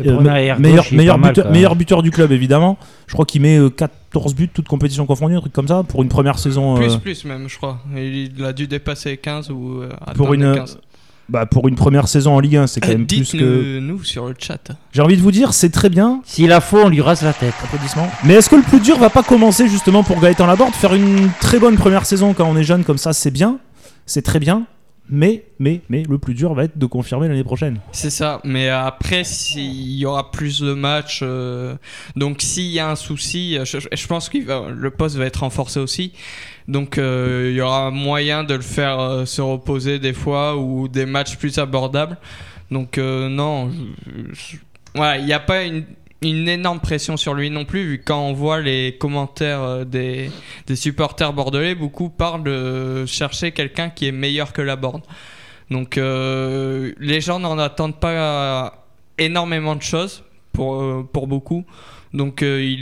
meilleur buteur du club, évidemment. Je crois qu'il met 14 buts, toutes compétitions confondues, un truc comme ça, pour une première saison. Plus même, je crois. Il a dû dépasser 15 ou pour une 15. Pour une première saison en Ligue 1, c'est quand même plus que... nous sur le chat. J'ai envie de vous dire, c'est très bien. S'il a faux, on lui rase la tête. Applaudissements. Mais est-ce que le plus dur va pas commencer justement pour Gaëtan Laborde? Faire une très bonne première saison quand on est jeune comme ça, c'est bien. C'est très bien. Mais le plus dur va être de confirmer l'année prochaine. C'est ça, mais après s'il y aura plus de matchs, donc s'il y a un souci, je pense que le poste va être renforcé aussi, donc il y aura moyen de le faire se reposer des fois ou des matchs plus abordables, donc non, voilà, il n'y a pas une énorme pression sur lui non plus, vu quand on voit les commentaires des supporters bordelais, beaucoup parlent de chercher quelqu'un qui est meilleur que Laborde. Donc les gens n'en attendent pas énormément de choses pour beaucoup. Donc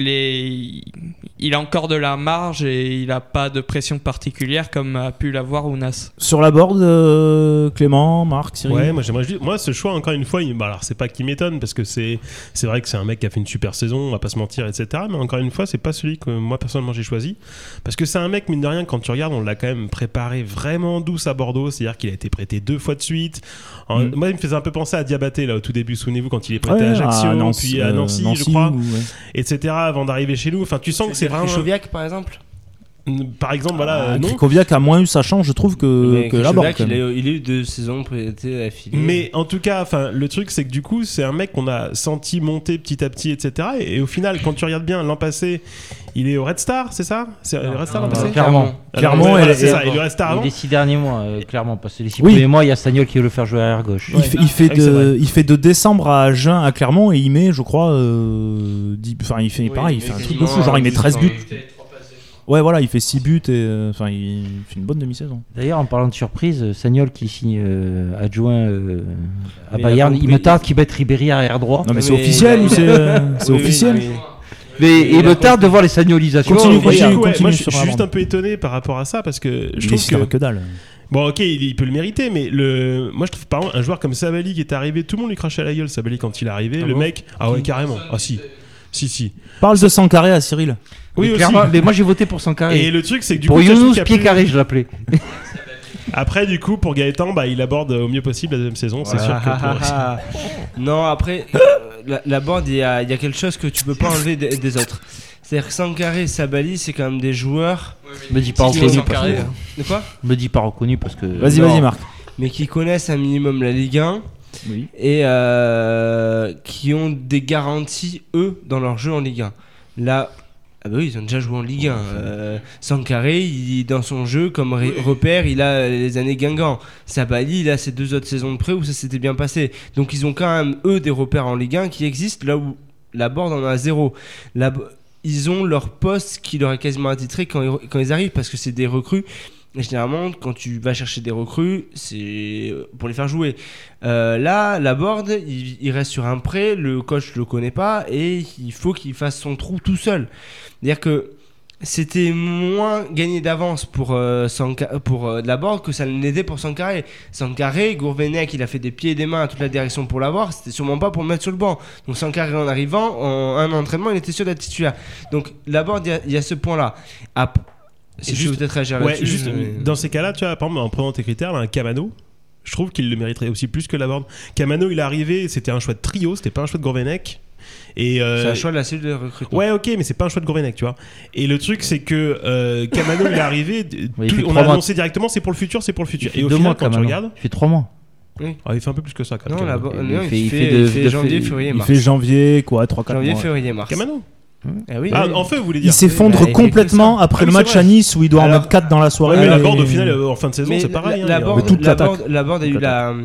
il a encore de la marge et il n'a pas de pression particulière comme a pu l'avoir Ounas. Sur Laborde, Clément, Marc, Cyril. Ouais, moi ce choix encore une fois, alors c'est pas qu'il m'étonne parce que c'est vrai que c'est un mec qui a fait une super saison, on va pas se mentir, etc. Mais encore une fois, c'est pas celui que moi personnellement j'ai choisi parce que c'est un mec, mine de rien, quand tu regardes, on l'a quand même préparé vraiment douce à Bordeaux, c'est-à-dire qu'il a été prêté 2 fois de suite. Moi, il me faisait un peu penser à Diabaté là au tout début, souvenez-vous, quand il est prêté à Ajaccio, puis à Nancy, je crois, etc. Avant d'arriver chez nous. Enfin, tu sens que c'est vraiment. Krychowiak, par exemple. Par exemple, voilà. Krychowiak a moins eu sa chance, je trouve, que Laborde. Il a eu 2 saisons prêtées affiliées. Mais en tout cas, le truc, c'est que du coup, c'est un mec qu'on a senti monter petit à petit, etc. Et au final, quand tu regardes bien, l'an passé, il est au Red Star, c'est ça? C'est le Red Star l'an passé? Clairement. C'est ça. Il est au Red Star avant. Les 6 derniers mois, clairement. Parce que les 6 premiers mois, il y a Sagnol qui veut le faire jouer à arrière gauche. Il fait de décembre à juin à Clermont et il met, je crois, il fait pareil, il fait un truc de fou. Genre, il met 13 buts. Ouais, voilà, il fait 6 buts et il fait une bonne demi-saison. D'ailleurs, en parlant de surprise, Sagnol qui signe adjoint à Bayern, il me tarde qu'il mette Ribéry arrière droit. Non, mais c'est officiel ou c'est officiel? Mais il me tarde de voir les sagnolisations. Continue. Moi, je suis juste un peu étonné par rapport à ça parce que je trouve que dalle. Bon, ok, il peut le mériter, mais moi je trouve par exemple un joueur comme Sabaly qui est arrivé, tout le monde lui crachait à la gueule. Sabaly quand il est arrivé, le mec, ah ouais, carrément. Ah si. Parle de Sankaré à Cyril. Oui, aussi. Mais moi j'ai voté pour Sankaré. Et le truc, c'est que du pour coup, Younous, pied carré, je l'appelais. Après, du coup, pour Gaëtan, il aborde au mieux possible la deuxième saison, c'est sûr que. Non, après, Laborde, il y a quelque chose que tu peux pas enlever des autres. C'est-à-dire que Sankaré, Sabaly, c'est quand même des joueurs. Me dis pas reconnu. De quoi? Me dis pas reconnu parce que. Vas-y, Marc. Mais qui connaissent un minimum la Ligue 1. Oui. Et qui ont des garanties, eux, dans leur jeu en Ligue 1. Là, oui, ils ont déjà joué en Ligue 1. Sankaré, dans son jeu, comme repère, il a les années Guingamp. Sabaly, il a ses 2 autres saisons de près où ça s'était bien passé. Donc ils ont quand même, eux, des repères en Ligue 1 qui existent, là où Laborde en a 0. Ils ont leur poste qui leur est quasiment attitré quand ils arrivent, parce que c'est des recrues. Et généralement, quand tu vas chercher des recrues, c'est pour les faire jouer. Là, Laborde, il reste sur un prêt, le coach le connaît pas et il faut qu'il fasse son trou tout seul. C'est-à-dire que c'était moins gagné d'avance pour Laborde que ça ne l'était pour Sankaré. Sankaré, Gourvenec, il a fait des pieds et des mains à toute la direction pour l'avoir, c'était sûrement pas pour le mettre sur le banc. Donc Sankaré, en arrivant, en un entraînement, il était sûr d'être titulaire. Donc Laborde, il y a ce point-là. Si je peux peut-être réagir là-dessus. Juste, dans ces cas-là, tu vois, par exemple, en prenant tes critères, là, un Camano, je trouve qu'il le mériterait aussi plus que Laborde. Camano, il est arrivé, c'était un choix de trio, c'était pas un choix de Gourvenec. C'est un choix de la cellule de recrutement. Ouais, ok, mais c'est pas un choix de Gourvenec, tu vois. Et le truc, c'est que Camano, il est arrivé. On a annoncé directement, c'est pour le futur, c'est pour le futur. Et au final, quand tu regardes. Il fait 3 mois. Oui. Il fait un peu plus que ça, quand même. Non, il fait janvier, février, mars. Il fait janvier, quoi, 3-4 mois. Janvier, février, mars. Camano. Oui, en feu, vous voulez dire. Il s'effondre complètement après le match à Nice où il doit en mettre 4 dans la soirée. Mais Laborde, au final, en fin de saison, c'est pareil. Laborde a eu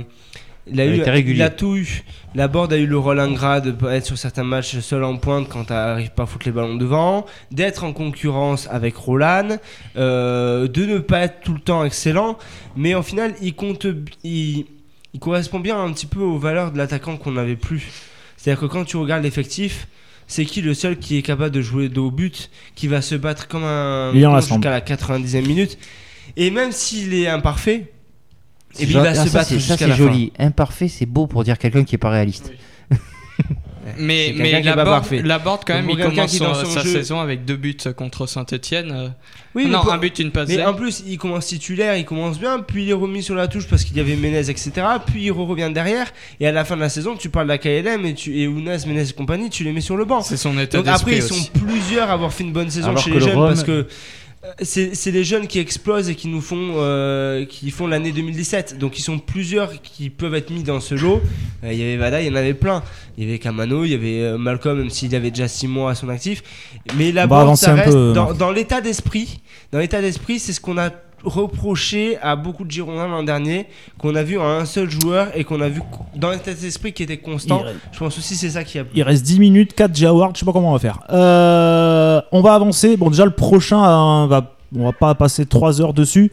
il a tout eu. Laborde a eu le rôle ingrat de être sur certains matchs seul en pointe quand t'arrives pas à foutre les ballons devant, d'être en concurrence avec Roland, de ne pas être tout le temps excellent, mais au final il correspond bien un petit peu aux valeurs de l'attaquant qu'on n'avait plus. C'est-à-dire que quand tu regardes l'effectif, c'est qui le seul qui est capable de jouer dos au but, qui va se battre comme un jusqu'à la 90e minute, et même s'il est imparfait, et puis il va se battre jusqu'à la fin. C'est joli. Imparfait, c'est beau pour dire quelqu'un qui est pas réaliste. Oui. mais Laborde quand même, il commence sa saison avec 2 buts contre Saint-Etienne. Un but, une passe. Mais en plus, il commence titulaire, il commence bien, puis il est remis sur la touche parce qu'il y avait Menez, etc. Puis il revient derrière, et à la fin de la saison, tu parles de la KLM et Ounas, Menez et compagnie, tu les mets sur le banc. C'est son état Donc d'esprit. Après, ils sont plusieurs à avoir fait une bonne saison chez les jeunes parce que. C'est les jeunes qui explosent et qui nous font l'année 2017. Donc ils sont plusieurs qui peuvent être mis dans ce lot. Il y avait Vada, il y en avait plein. Il y avait Camano, il y avait Malcolm, même s'il avait déjà 6 mois à son actif. Mais là-bas, ça reste dans l'état d'esprit. Dans l'état d'esprit, c'est ce qu'on a reproché à beaucoup de Girondins l'an dernier, qu'on a vu en un seul joueur et qu'on a vu dans l'état d'esprit qui était constant. Je pense aussi c'est ça qui a plu. Il reste 10 minutes, 4 G-Awards, je sais pas comment on va faire. On va avancer. Bon, déjà le prochain, on va pas passer 3 heures dessus.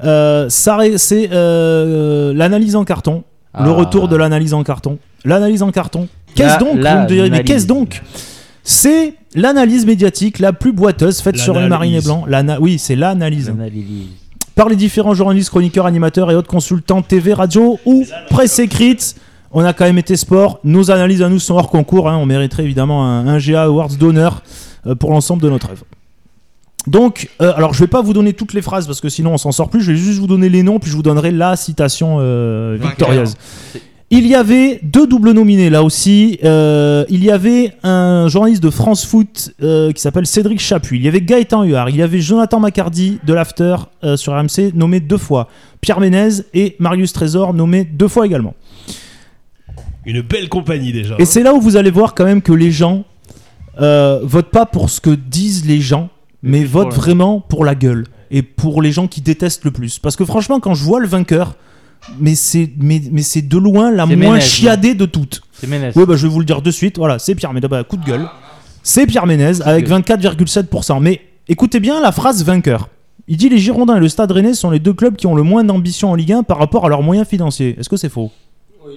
C'est l'analyse en carton. Le retour de l'analyse en carton. L'analyse en carton. Qu'est-ce donc? Vous me direz, mais qu'est-ce donc? C'est l'analyse médiatique la plus boiteuse faite sur les Marinés Blancs. Oui, c'est l'analyse. Par les différents journalistes, chroniqueurs, animateurs et autres consultants TV, radio ou presse écrite. On a quand même été sport. Nos analyses à nous sont hors concours. On mériterait évidemment un GA Awards d'honneur pour l'ensemble de notre œuvre. Donc, alors je vais pas vous donner toutes les phrases parce que sinon on s'en sort plus. Je vais juste vous donner les noms puis je vous donnerai la citation victorieuse. Il y avait 2 doubles nominés là aussi. Il y avait un journaliste de France Foot qui s'appelle Cédric Chapuis. Il y avait Gaëtan Huard. Il y avait Jonathan Macardy de l'After sur RMC, nommé 2 fois. Pierre Ménez et Marius Trésor, nommés 2 fois également. Une belle compagnie déjà. Et c'est là où vous allez voir quand même que les gens votent pas pour ce que disent les gens, mais votent vraiment pour la gueule et pour les gens qui détestent le plus. Parce que franchement, quand je vois le vainqueur, mais c'est de loin la moins chiadée de toutes. C'est Ménez. Oui, je vais vous le dire de suite. Voilà, c'est Pierre Ménez. Coup de gueule. C'est Pierre Ménez avec 24,7%. Mais écoutez bien la phrase vainqueur. Il dit les Girondins et le Stade Rennais sont les 2 clubs qui ont le moins d'ambition en Ligue 1 par rapport à leurs moyens financiers. Est-ce que c'est faux? Oui.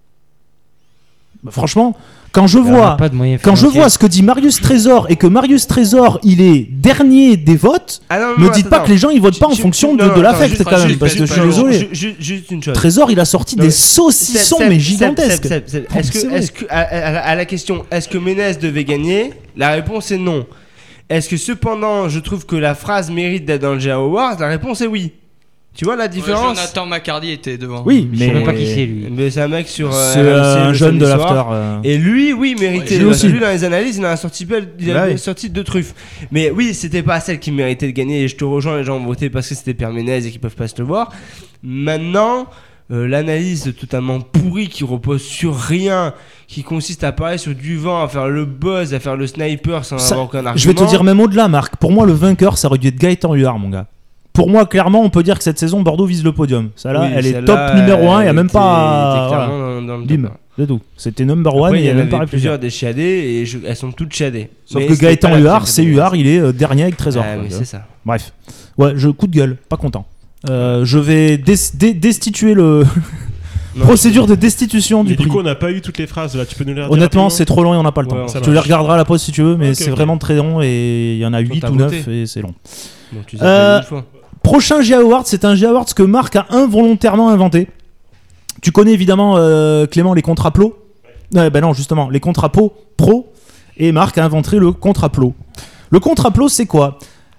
Franchement, quand je vois ce que dit Marius Trésor et que Marius Trésor il est dernier des votes, me dites pas que les gens ils votent pas en fonction de l'affect quand même, parce que je suis désolé. Juste une chose. Trésor il a sorti des saucissons mais gigantesques. Est-ce que à la question est-ce que Ménez devait gagner, la réponse est non. Est-ce que cependant je trouve que la phrase mérite d'être dans le GA Awards? La réponse est oui. Tu vois la différence? Jonathan Macardy était devant. Oui, mais je sais même pas qui c'est lui. Mais c'est un mec sur c'est un jeune de l'After. Et lui, oui, méritait. Lui aussi. Lui dans les analyses, il en a sorti sorti 2 truffes. Mais oui, c'était pas celle qui méritait de gagner. Et je te rejoins, les gens ont voté parce que c'était Pierre Ménez et qu'ils peuvent pas se le voir. Maintenant, l'analyse totalement pourrie qui repose sur rien, qui consiste à parler sur du vent, à faire le buzz, à faire le sniper sans avoir aucun argument. Je vais te dire même au-delà, Marc. Pour moi, le vainqueur, ça aurait dû être Gaëtan Huard, mon gars. Pour moi, clairement, on peut dire que cette saison, Bordeaux vise le podium. Elle est top numéro 1. Il n'y a même pas. Dans le bim, c'est tout. C'était number 1. Il y a même pas plusieurs des chiadés et elles sont toutes chiadées. Sauf que Gaëtan Huard, c'est Huard, il est dernier avec Trésor. C'est ça. Bref. Ouais, coup de gueule, pas content. Je vais destituer Procédure de destitution du Mais prix. du coup, on n'a pas eu toutes les phrases là. Tu peux nous les redire Honnêtement, rapidement c'est trop long et on n'a pas le temps. Ouais, Tu les regarderas à la pause si tu veux, mais Ok, c'est ok. vraiment très long et il y en a 8 t'as ou 9 voté. et c'est long. Donc, tu sais pas une fois. Prochain G Awards, c'est un G Awards que Marc a involontairement inventé. Tu connais évidemment, Clément, les contraplos. Ben non, justement, les contraplos pro. Et Marc a inventé le contraplo. Le contraplo, c'est quoi ?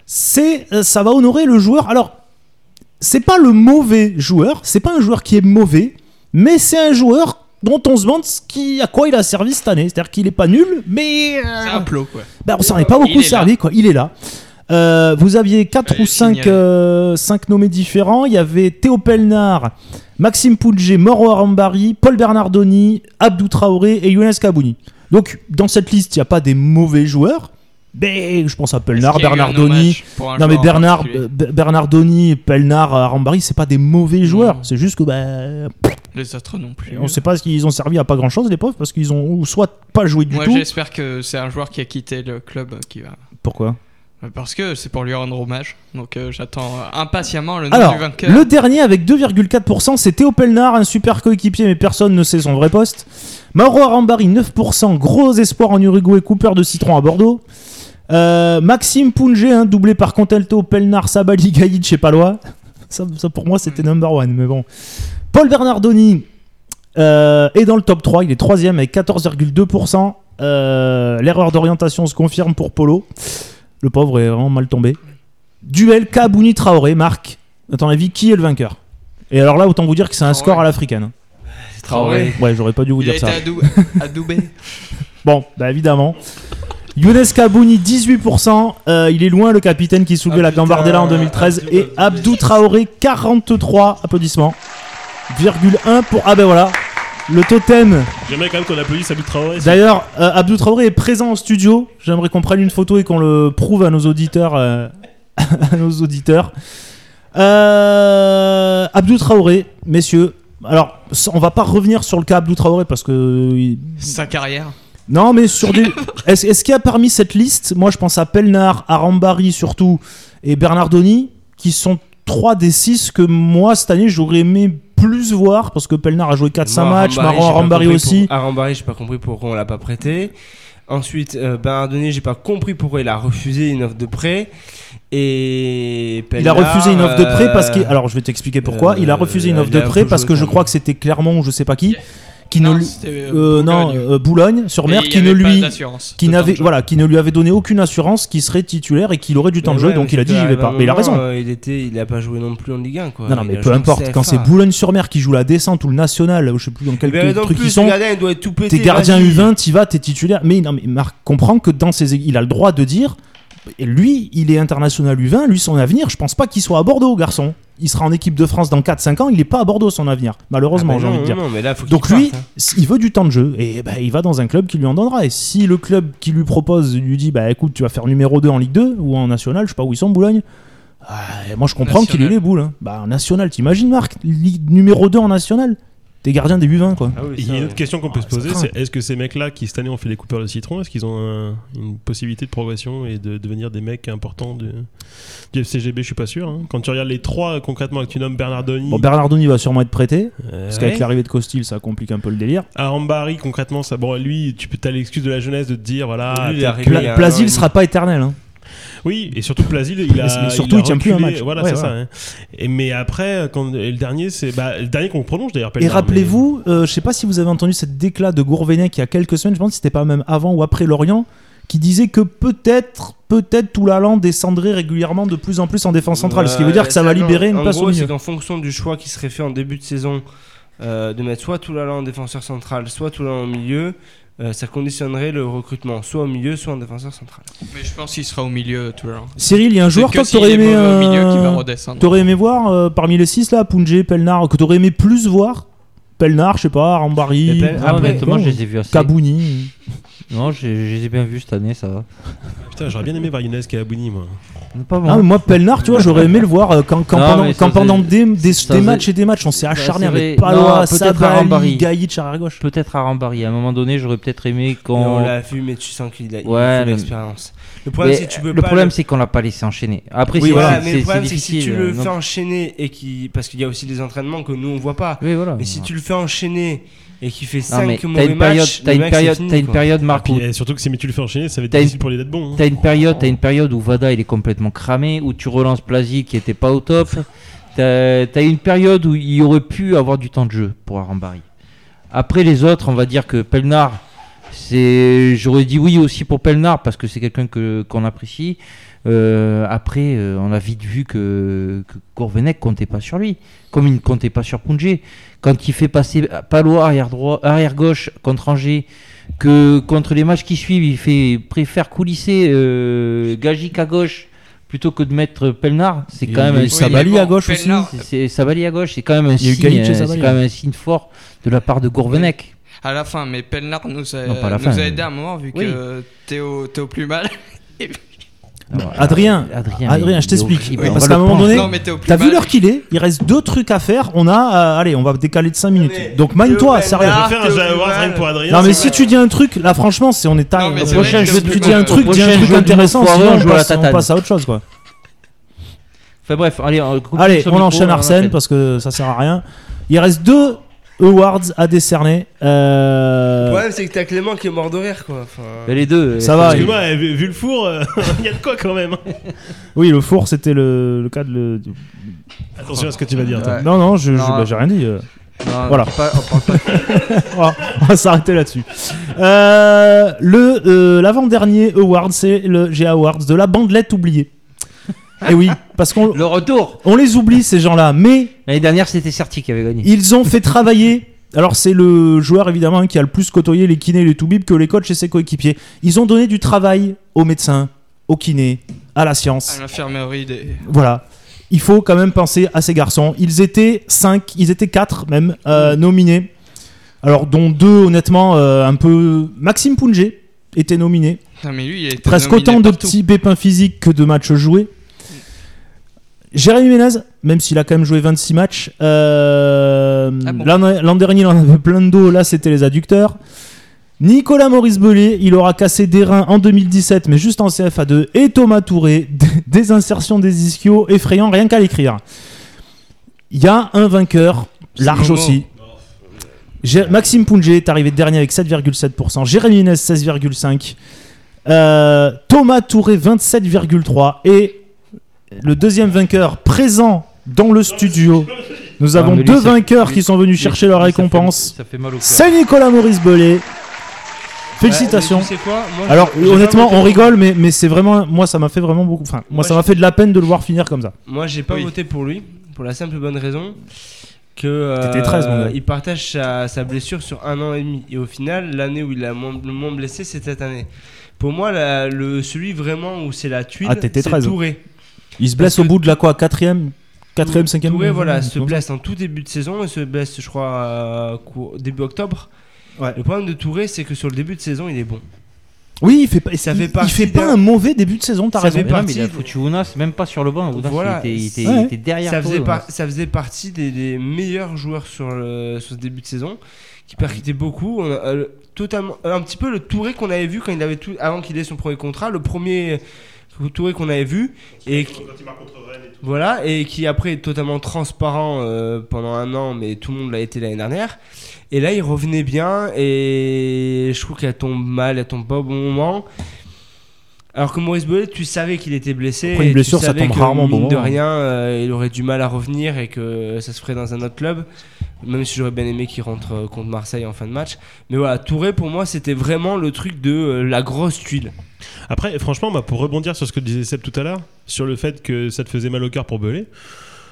Ça va honorer le joueur. Alors, c'est pas le mauvais joueur, c'est pas un joueur qui est mauvais, mais c'est un joueur dont on se demande à quoi il a servi cette année. C'est-à-dire qu'il est pas nul, mais C'est un plot, quoi. ben, on s'en est pas beaucoup Il est servi, quoi. Il est là. Vous aviez 4 ou 5 nommés différents. Il y avait Théo Pelnard, Maxime Poulger, Moro Arambari, Paul Bernardoni, Abdou Traoré et Younes Kabouni. Donc, dans cette liste, il n'y a pas des mauvais joueurs. Mais je pense à Pelnard, Bernardoni. Non, mais Bernardoni, Pelnard, Arambari, c'est pas des mauvais joueurs. C'est juste que les autres non plus. on sait pas ce qu'ils ont servi à pas grand chose, les pauvres, parce qu'ils ont ou soit pas joué du Moi, tout. j'espère que c'est un joueur qui a quitté le club qui va. Pourquoi ? Parce que c'est pour lui rendre hommage. Donc j'attends impatiemment le nom Alors, du vainqueur. le dernier avec 2,4%, c'est Théo Pelnard, un super coéquipier, mais personne ne sait son vrai poste. Mauro Arambari, 9%, gros espoir en Uruguay, coupeur de citron à Bordeaux. Maxime Poulger, doublé par Contelto, Pelnard, Sabali, Gaïd, Palois. Ça pour moi, c'était number one, mais bon. Paul Bernardoni est dans le top 3, il est 3ème avec 14,2%. L'erreur d'orientation se confirme pour Polo. Le pauvre est vraiment mal tombé. Duel Kabouni Traoré, Marc. À ton avis, qui est le vainqueur ? Et alors là, autant vous dire que c'est un score à l'africaine. C'est Traoré. Ouais, j'aurais pas dû vous Il a dire été ça. adoubé. Bon, bah évidemment. Younes Kabouni, 18%. Il est loin, le capitaine qui soulevait la Gambardella en 2013. Et Abdou Traoré, 43 applaudissements. 1 pour... Ah ben voilà. Le totem. J'aimerais quand même qu'on applaudisse Abdou Traoré. D'ailleurs, Abdou Traoré est présent au studio. J'aimerais qu'on prenne une photo et qu'on le prouve à nos auditeurs. Abdou Traoré, messieurs. Alors, on va pas revenir sur le cas Abdou Traoré parce que... Sa carrière. Non, mais sur des... Est-ce qu'il y a parmi cette liste, moi je pense à Pelnard, Arambari surtout, et Bernardoni, qui sont 3 des 6 que moi cette année j'aurais aimé plus voir, parce que Pelnard a joué 4-5 matchs, Maron Arambari aussi. Arambari, j'ai pas compris pourquoi on l'a pas prêté. Ensuite, Bernardoni, j'ai pas compris pourquoi il a refusé une offre de prêt. Et Pelnard, il a refusé une offre de prêt parce que... Alors je vais t'expliquer pourquoi. Il a refusé une offre de prêt parce que je crois que c'était Clermont ou je sais pas qui. Boulogne-sur-Mer, qui ne lui avait donné aucune assurance qu'il serait titulaire et qu'il aurait du temps de jeu, donc il a dit j'y vais pas. Mais il a raison. Il a pas joué non plus en Ligue 1 quoi. Non mais peu importe, quand c'est Boulogne-sur-Mer qui joue la descente ou le national, je sais plus dans quel truc ils sont. T'es gardien U20, t'y vas, t'es titulaire. Mais non mais Marc comprend que dans il a le droit de dire. Et lui, il est international U20, lui son avenir, je pense pas qu'il soit à Bordeaux, garçon. Il sera en équipe de France dans 4-5 ans, il est pas à Bordeaux son avenir, malheureusement, j'ai envie de dire. Mais là, faut donc lui, il veut du temps de jeu, et il va dans un club qui lui en donnera. Et si le club qui lui propose lui dit, écoute, tu vas faire numéro 2 en Ligue 2, ou en National, je sais pas où ils sont, Boulogne, moi je comprends qu'il ait les boules. En National, t'imagines Marc, numéro 2 en National, t'es gardien des U20 quoi. Il y a une autre question qu'on peut se poser, c'est est-ce que ces mecs-là qui cette année ont fait les coupeurs de citron, est-ce qu'ils ont une possibilité de progression et de devenir des mecs importants du FCGB? Je suis pas sûr. Quand tu regardes les 3 concrètement que tu nommes, Bernardoni. Bernardoni va sûrement être prêté, parce qu'avec l'arrivée de Costil, ça complique un peu le délire. Arambari, concrètement, ça, lui, t'as l'excuse de la jeunesse de te dire voilà. Plasil sera pas éternel. Oui, et surtout Plasil, il tient plus un match. Voilà, c'est ça. Mais après, le dernier, c'est le dernier qu'on prolonge d'ailleurs. Et rappelez-vous, je sais pas si vous avez entendu cette déclat de Gourvenec il y a quelques semaines, je pense que c'était pas même avant ou après Lorient, qui disait que peut-être Toulalan descendrait régulièrement de plus en plus en défense centrale, ce qui veut dire que ça va libérer une place au milieu. C'est qu'en fonction du choix qui serait fait en début de saison, de mettre soit Toulalan en défenseur central, soit Toulalan au milieu. Ça conditionnerait le recrutement soit au milieu soit en défenseur central. Mais je pense qu'il sera au milieu tout le temps. Cyril, il y a un joueur toi que t'aurais aimé t'aurais aimé voir parmi les 6 là, Poulger, Pelnard, que t'aurais aimé plus voir. Pelnard, je sais pas, Arambari, honnêtement, je les ai vus assez. Kabouni. Non, je les ai bien vus cette année, ça va. Putain, j'aurais bien aimé voir Younes Kahabouni, moi. Pas bon. Ah, moi, Pelnard, tu vois, j'aurais aimé le voir quand pendant des matchs et des matchs, on s'est acharné avec Palois, Sabali, Gaïtch, arrière gauche. Peut-être à Rambari. À un moment donné, j'aurais peut-être aimé quand. On l'a vu, mais tu sens qu'il a fait l'expérience. Le problème, c'est qu'on l'a pas laissé enchaîner. Après, mais le problème, c'est que si tu le fais enchaîner parce qu'il y a aussi des entraînements que nous on voit pas. Oui, voilà. Mais si tu le fais enchaîner et qu'il fait 5 mauvais matchs, t'as une période, Marc. Surtout que si tu le fais enchaîner, ça va être difficile pour lui d'être bon. T'as une période où Vada il est complètement cramé, où tu relances Plazy qui était pas au top. T'as une période où il aurait pu avoir du temps de jeu pour Arambari. Après les autres, on va dire que Pelnard, j'aurais dit oui aussi pour Pelnard parce que c'est quelqu'un qu'on apprécie. Après, on a vite vu que Gourvenec comptait pas sur lui, comme il ne comptait pas sur Pounjé. Quand il fait passer Palois arrière gauche contre Angers, que contre les matchs qui suivent, il préfère coulisser Gagic à gauche plutôt que de mettre Pelnard, c'est quand même Sabali à gauche aussi. C'est Sabali à gauche, c'est quand même un signe fort de la part de Gourvenec. À la fin, mais Pelnard nous a aidé à un moment vu que Théo plus mal. Adrien, je t'explique. Parce qu'à un moment donné, t'as vu l'heure qu'il est, il reste 2 trucs à faire. On va décaler de 5 minutes. Donc mine-toi, sérieux. Non, mais si tu dis un truc, là franchement, on est tard. Le prochain, tu dis un truc intéressant, sinon on passe à autre chose, quoi. Enfin bref, allez, on enchaîne Arsène parce que ça sert à rien. Il reste 2 awards à décerner. Le problème, c'est que t'as Clément qui est mort de rire, quoi. Les deux. Ça va. Excuse-moi, vu le four, il y a de quoi quand même. Oui, le four, c'était le cas de. Attention à ce que tu vas dire. Toi. Non, j'ai rien dit. Voilà. On va s'arrêter là-dessus. L'avant-dernier award, c'est le GA Awards de la bandelette oubliée. Et oui, parce qu'on le retour. On les oublie ces gens-là, mais l'année dernière c'était Certi qui avait gagné. Ils ont fait travailler. Alors c'est le joueur évidemment qui a le plus côtoyé les kinés et les toubibs que les coachs et ses coéquipiers. Ils ont donné du travail aux médecins, aux kinés, à la science, à l'infirmerie Voilà. Il faut quand même penser à ces garçons. Ils étaient 4 même nominés. Alors dont 2 honnêtement un peu. Maxime Pounjé était nominé. Non, mais lui, il a été presque autant de petits pépins physiques que de matchs joués. Jérémy Ménez, même s'il a quand même joué 26 matchs, l'an dernier il en avait plein de dos, là c'était les adducteurs. Nicolas Maurice-Belay, il aura cassé des reins en 2017, mais juste en CFA2. Et Thomas Touré, des insertions des ischios effrayants, rien qu'à l'écrire. Il y a un vainqueur, large aussi. Maxime Pounjé est arrivé dernier avec 7,7%. Jérémy Ménez, 16,5%. Thomas Touré, 27,3%. Et le deuxième vainqueur présent dans le studio. Nous avons 2 vainqueurs qui sont venus chercher leur récompense. C'est Nicolas Maurice-Belay. Félicitations. Tu sais quoi ? Moi, alors honnêtement on rigole mais c'est vraiment, moi ça m'a fait vraiment beaucoup, enfin moi ça m'a fait de la peine de le voir finir comme ça. Moi j'ai pas voté pour lui pour la simple bonne raison que T'étais 13, mon gars. Il partage sa blessure sur 1 an et demi et au final l'année où il a le moins blessé c'est cette année. Pour moi celui vraiment où c'est la tuile, c'est 13, Touré. Il se blesse au bout de la quoi, 4ème, 5ème. Touré voilà se blesse en tout début de saison et se blesse je crois début octobre. Ouais. Le problème de Touré, c'est que sur le début de saison, il est bon. Oui, il fait pas un mauvais début de saison, t'as raison. Mais il a foutu Ounas, même pas sur le banc. Ounas, voilà. il était derrière. Ça faisait partie des meilleurs joueurs sur ce début de saison, qui percutait beaucoup. On a, totalement, un petit peu le Touré qu'on avait vu quand il avait avant qu'il ait son premier contrat, le premier Touré qu'on avait vu et quand il marque contre Rennes et tout. Voilà, et qui après est totalement transparent pendant 1 an, mais tout le monde l'a été l'année dernière. Et là, il revenait bien et je trouve qu'elle tombe mal, elle tombe pas au bon moment. Alors que Maurice Belay, tu savais qu'il était blessé. Après une blessure, ça tombe rarement bon. Mine de rien, il aurait du mal à revenir et que ça se ferait dans un autre club. Même si j'aurais bien aimé qu'il rentre contre Marseille en fin de match. Mais voilà, Touré, pour moi, c'était vraiment le truc de la grosse tuile. Après, franchement, pour rebondir sur ce que disait Seb tout à l'heure, sur le fait que ça te faisait mal au cœur pour Belay,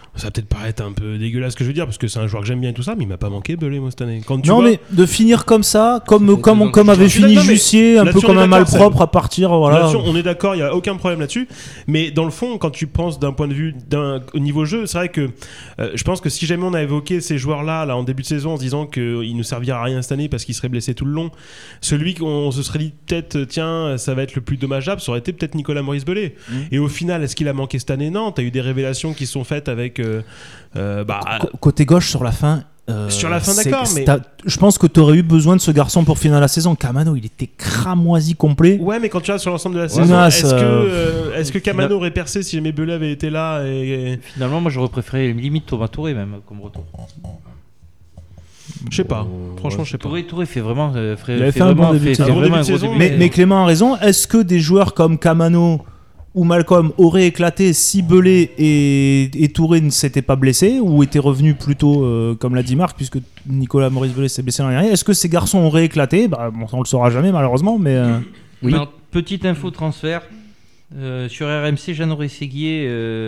Ça va peut-être paraître un peu dégueulasse ce que je veux dire, parce que c'est un joueur que j'aime bien et tout ça, mais il m'a pas manqué Belé, moi, cette année. Quand tu non, vois... mais de finir comme ça, comme avait Je suis fini d'accord, mais Jussier, un peu là-dessus, comme on est un d'accord, malpropre à partir. Voilà. Là-dessus, on est d'accord, il n'y a aucun problème là-dessus. Mais dans le fond, quand tu penses d'un point de vue au niveau jeu, c'est vrai que je pense que si jamais on a évoqué ces joueurs-là là, en début de saison en se disant qu'il ne servira à rien cette année parce qu'il serait blessé tout le long, celui qu'on se serait dit peut-être, tiens, ça va être le plus dommageable, ça aurait été peut-être Nicolas Maurice Belé. Et au final, est-ce qu'il a manqué cette année? Non, tu as eu des révélations qui sont faites avec. Côté gauche sur la fin. Sur la fin, d'accord, mais je pense que tu aurais eu besoin de ce garçon pour finir la saison. Camano, il était cramoisi complet. Ouais, mais quand tu vas sur l'ensemble de la saison, est-ce que Camano aurait percé si jamais Belé avait été là Finalement, moi j'aurais préféré limite Thomas Touré même comme retour. Je sais pas, franchement, je sais pas. Touré fait vraiment. Il avait fait un bon début de saison. Mais Clément a raison. Est-ce que des joueurs comme Camano ou Malcolm auraient éclaté si Belé et Touré ne s'étaient pas blessés ou étaient revenus plus tôt, comme l'a dit Marc, puisque Nicolas Maurice Belé s'est blessé l'an dernier? Est-ce que ces garçons auraient éclaté? On le saura jamais malheureusement, mais oui. Petite info transfert. Sur RMC, Jeannot Séguier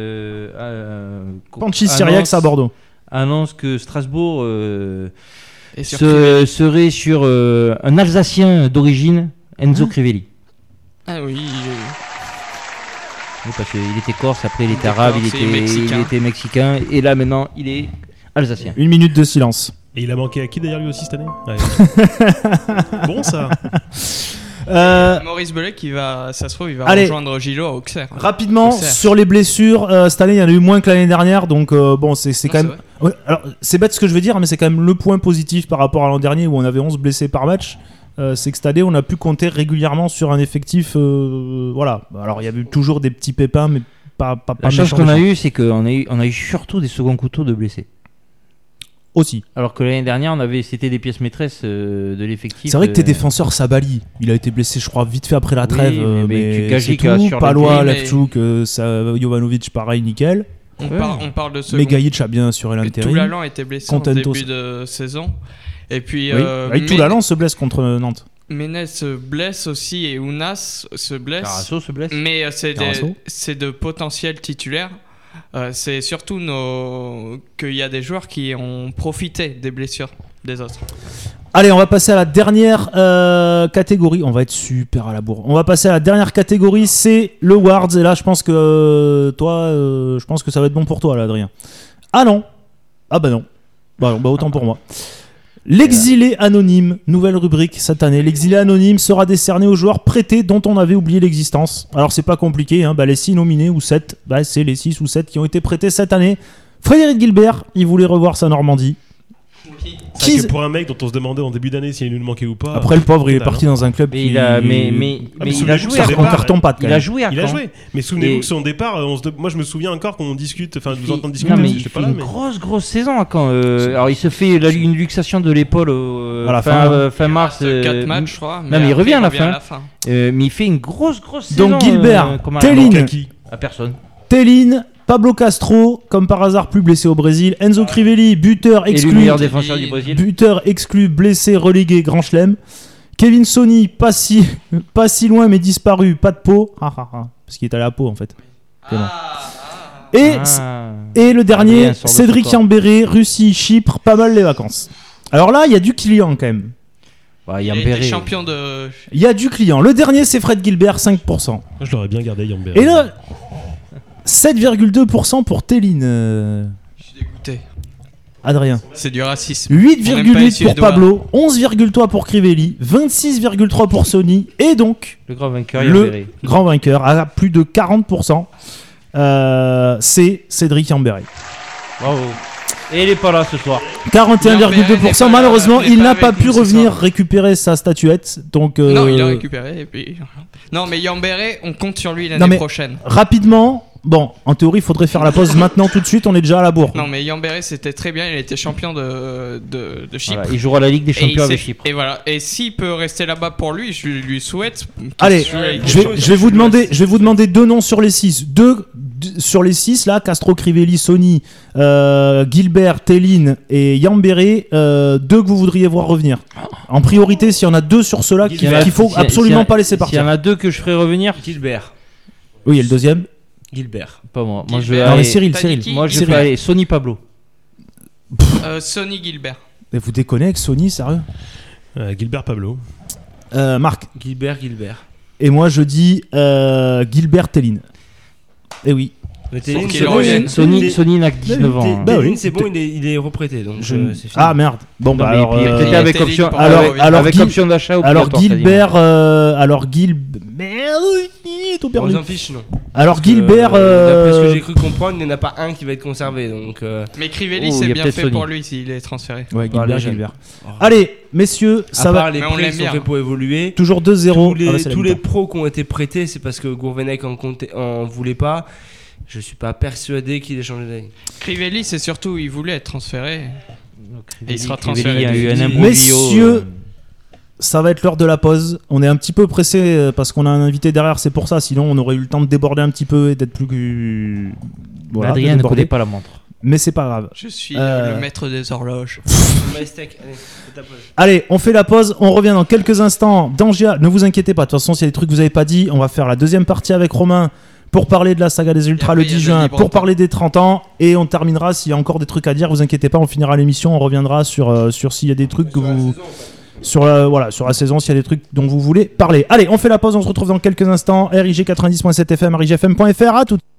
Panchi Syriax à Bordeaux annonce que Strasbourg serait sur un Alsacien d'origine, Enzo Crivelli. Ah oui. Oui, parce qu'il était corse, après il était arabe, il était mexicain, et là maintenant il est alsacien. 1 minute de silence. Et il a manqué à qui d'ailleurs lui aussi cette année? Bon ça. Maurice Belé ça se trouve, il va rejoindre Gilo à Auxerre. Rapidement, sur les blessures, cette année il y en a eu moins que l'année dernière, donc c'est quand même. Ouais, alors, c'est bête ce que je vais dire, mais c'est quand même le point positif par rapport à l'an dernier où on avait 11 blessés par match. C'est que cette année on a pu compter régulièrement sur un effectif. Voilà. Alors il y a eu toujours des petits pépins, mais pas. La chance qu'on a eu, c'est qu'on a eu surtout des seconds couteaux de blessés. Aussi. Alors que l'année dernière, c'était des pièces maîtresses de l'effectif. C'est vrai que tes défenseurs, Sabali, il a été blessé, je crois, vite fait après la trêve. Mais c'est tout. Sur Palois, Levchuk, Jovanovic, pareil, nickel. On parle de second. Mais Gajic a bien assuré l'intérim. Toulalan était blessé en début de saison. Et puis, Toulalan se blesse contre Nantes. Ménez se blesse aussi et Ounas se blesse. Carasso se blesse. Mais c'est de potentiels titulaires. C'est surtout qu'il y a des joueurs qui ont profité des blessures des autres. Allez, on va passer à la dernière catégorie. On va être super à la bourre. On va passer à la dernière catégorie, c'est le Wards. Et là, je pense que je pense que ça va être bon pour toi, là, Adrien. Ah non. Ah bah non. Bah autant pour moi. L'exilé anonyme, nouvelle rubrique cette année. L'exilé anonyme sera décerné aux joueurs prêtés dont on avait oublié l'existence. Alors c'est pas compliqué, hein. Les 6 nominés ou 7, c'est les 6 ou 7 qui ont été prêtés cette année. Frédéric Gilbert, il voulait revoir sa Normandie. C'est vrai que pour un mec dont on se demandait en début d'année s'il nous manquait ou pas. Après le pauvre, il est parti dans un club. Mais il a joué en carton pâte. Il a joué. Mais souvenez-vous que son départ, moi je me souviens encore qu'on discute, enfin je vous entends discuter. Non, mais il fait une grosse saison quand. Alors il se fait une luxation de l'épaule à la fin mars. 4 matchs, je crois. Non mais il revient à la fin. Mais il fait une grosse saison. Donc Gilbert, Tellin, à personne. Tellin. Pablo Castro, comme par hasard plus blessé au Brésil. Enzo Crivelli, buteur exclu. Et le meilleur défenseur du Brésil. Buteur exclu, blessé, relégué, Grand Chelem. Kevin Sony, pas si loin mais disparu, pas de Pau. Parce qu'il est allé à Pau en fait. Et le dernier, Cédric Yambéré, Russie, Chypre, pas mal les vacances. Alors là, il y a du client quand même. Il était champion de. Il y a du client. Le dernier, c'est Fred Gilbert, 5%. Je l'aurais bien gardé, Yambéré. Et là, 7,2% pour Tellin. Je suis dégoûté. Adrien. C'est du racisme. 8,8 pour Pablo, 11,3 pour Crivelli, 26,3 pour Sony, et donc le grand vainqueur, Yambéré. Grand vainqueur à plus de 40%, c'est Cédric Yambéré. Bravo. Et il n'est pas là ce soir. 41,2%. Malheureusement, il n'a pas pu revenir récupérer sa statuette. Donc, non, il l'a récupéré. Et puis... Non, mais Yambéré, on compte sur lui l'année prochaine. Rapidement. Bon, en théorie, il faudrait faire la pause maintenant tout de suite, on est déjà à la bourre. Non, mais Yambéré, c'était très bien, il était champion de Chypre. Voilà, il jouera la Ligue des Champions avec Chypre. Et voilà, et s'il peut rester là-bas pour lui, je lui souhaite. Allez, je vais vous demander 2 noms sur les 6. 2 sur les 6, là, Castro, Crivelli, Sony, Gilbert, Tellin et Yambéré, 2 que vous voudriez voir revenir. En priorité, s'il y en a 2 sur ceux-là qu'il faut absolument pas laisser partir. S'il y en a 2 que je ferai revenir, Gilbert. Oui, et le deuxième Gilbert. Pas moi. Moi, je Gilbert. vais Non, mais aller... Cyril, T'as dit Cyril. qui Moi, je Cyril. vais aller Sony Pablo. Sonny Gilbert. Mais vous déconnez avec Sony, sérieux? Gilbert Pablo. Marc. Gilbert. Et moi, je dis Gilbert Tellin. Eh oui. Mais Faut qu'il c'est bon, revienne. Sony n'a que 19 ans. hein. Bah oui. c'est bon, il est reprêté, donc c'est fini. Ah merde. Bon, bah Non, mais alors. puis, peut-être avec Tellin option, pour alors- revenir. alors, avec Gil- option d'achat ou Alors obligatoire, Gilbert, Merde, tout On perdu. s'en fiche, non. Alors Gilbert, D'après ce que j'ai cru comprendre, il n'y en a pas un qui va être conservé, donc. Mais Crivelli, Oh, c'est il y a bien peut-être fait Sony. pour lui s'il est transféré. ouais, Par les jeunes. Gilbert. Allez, messieurs, ça à va. part les Mais on prêts l'aime qui sont bien. faits pour évoluer. Toujours 2-0. Tous les, Ah bah, c'est la tous les mi-temps. pros qui ont été prêtés, c'est parce que Gourvenec en voulait pas. Je suis pas persuadé qu'il ait changé d'avis. Crivelli, c'est surtout, il voulait être transféré. Et il sera Crivelli, il y a transféré. eu un depuis- imbroglio, Messieurs, ça va être l'heure de la pause. On est un petit peu pressé parce qu'on a un invité derrière, c'est pour ça. Sinon, on aurait eu le temps de déborder un petit peu et d'être plus. Voilà, Adrien de ne déborder. connaît pas la montre. Mais c'est pas grave. Je suis Euh, le maître des horloges. Maestek, allez, fais ta pause. Allez, on fait la pause. On revient dans quelques instants. Dangia, ne vous inquiétez pas. De toute façon, s'il y a des trucs que vous n'avez pas dit, on va faire la deuxième partie avec Romain pour parler de la saga des Ultras le après, il y a 10 le juin, libre pour temps. parler des 30 ans. Et on terminera. S'il y a encore des trucs à dire, vous inquiétez pas, on finira l'émission. On reviendra sur s'il y a des trucs que vous. Sur la saison, s'il y a des trucs dont vous voulez parler. Allez, on fait la pause. On se retrouve dans quelques instants. RIG 90.7 FM, RIGFM.fr. À tout.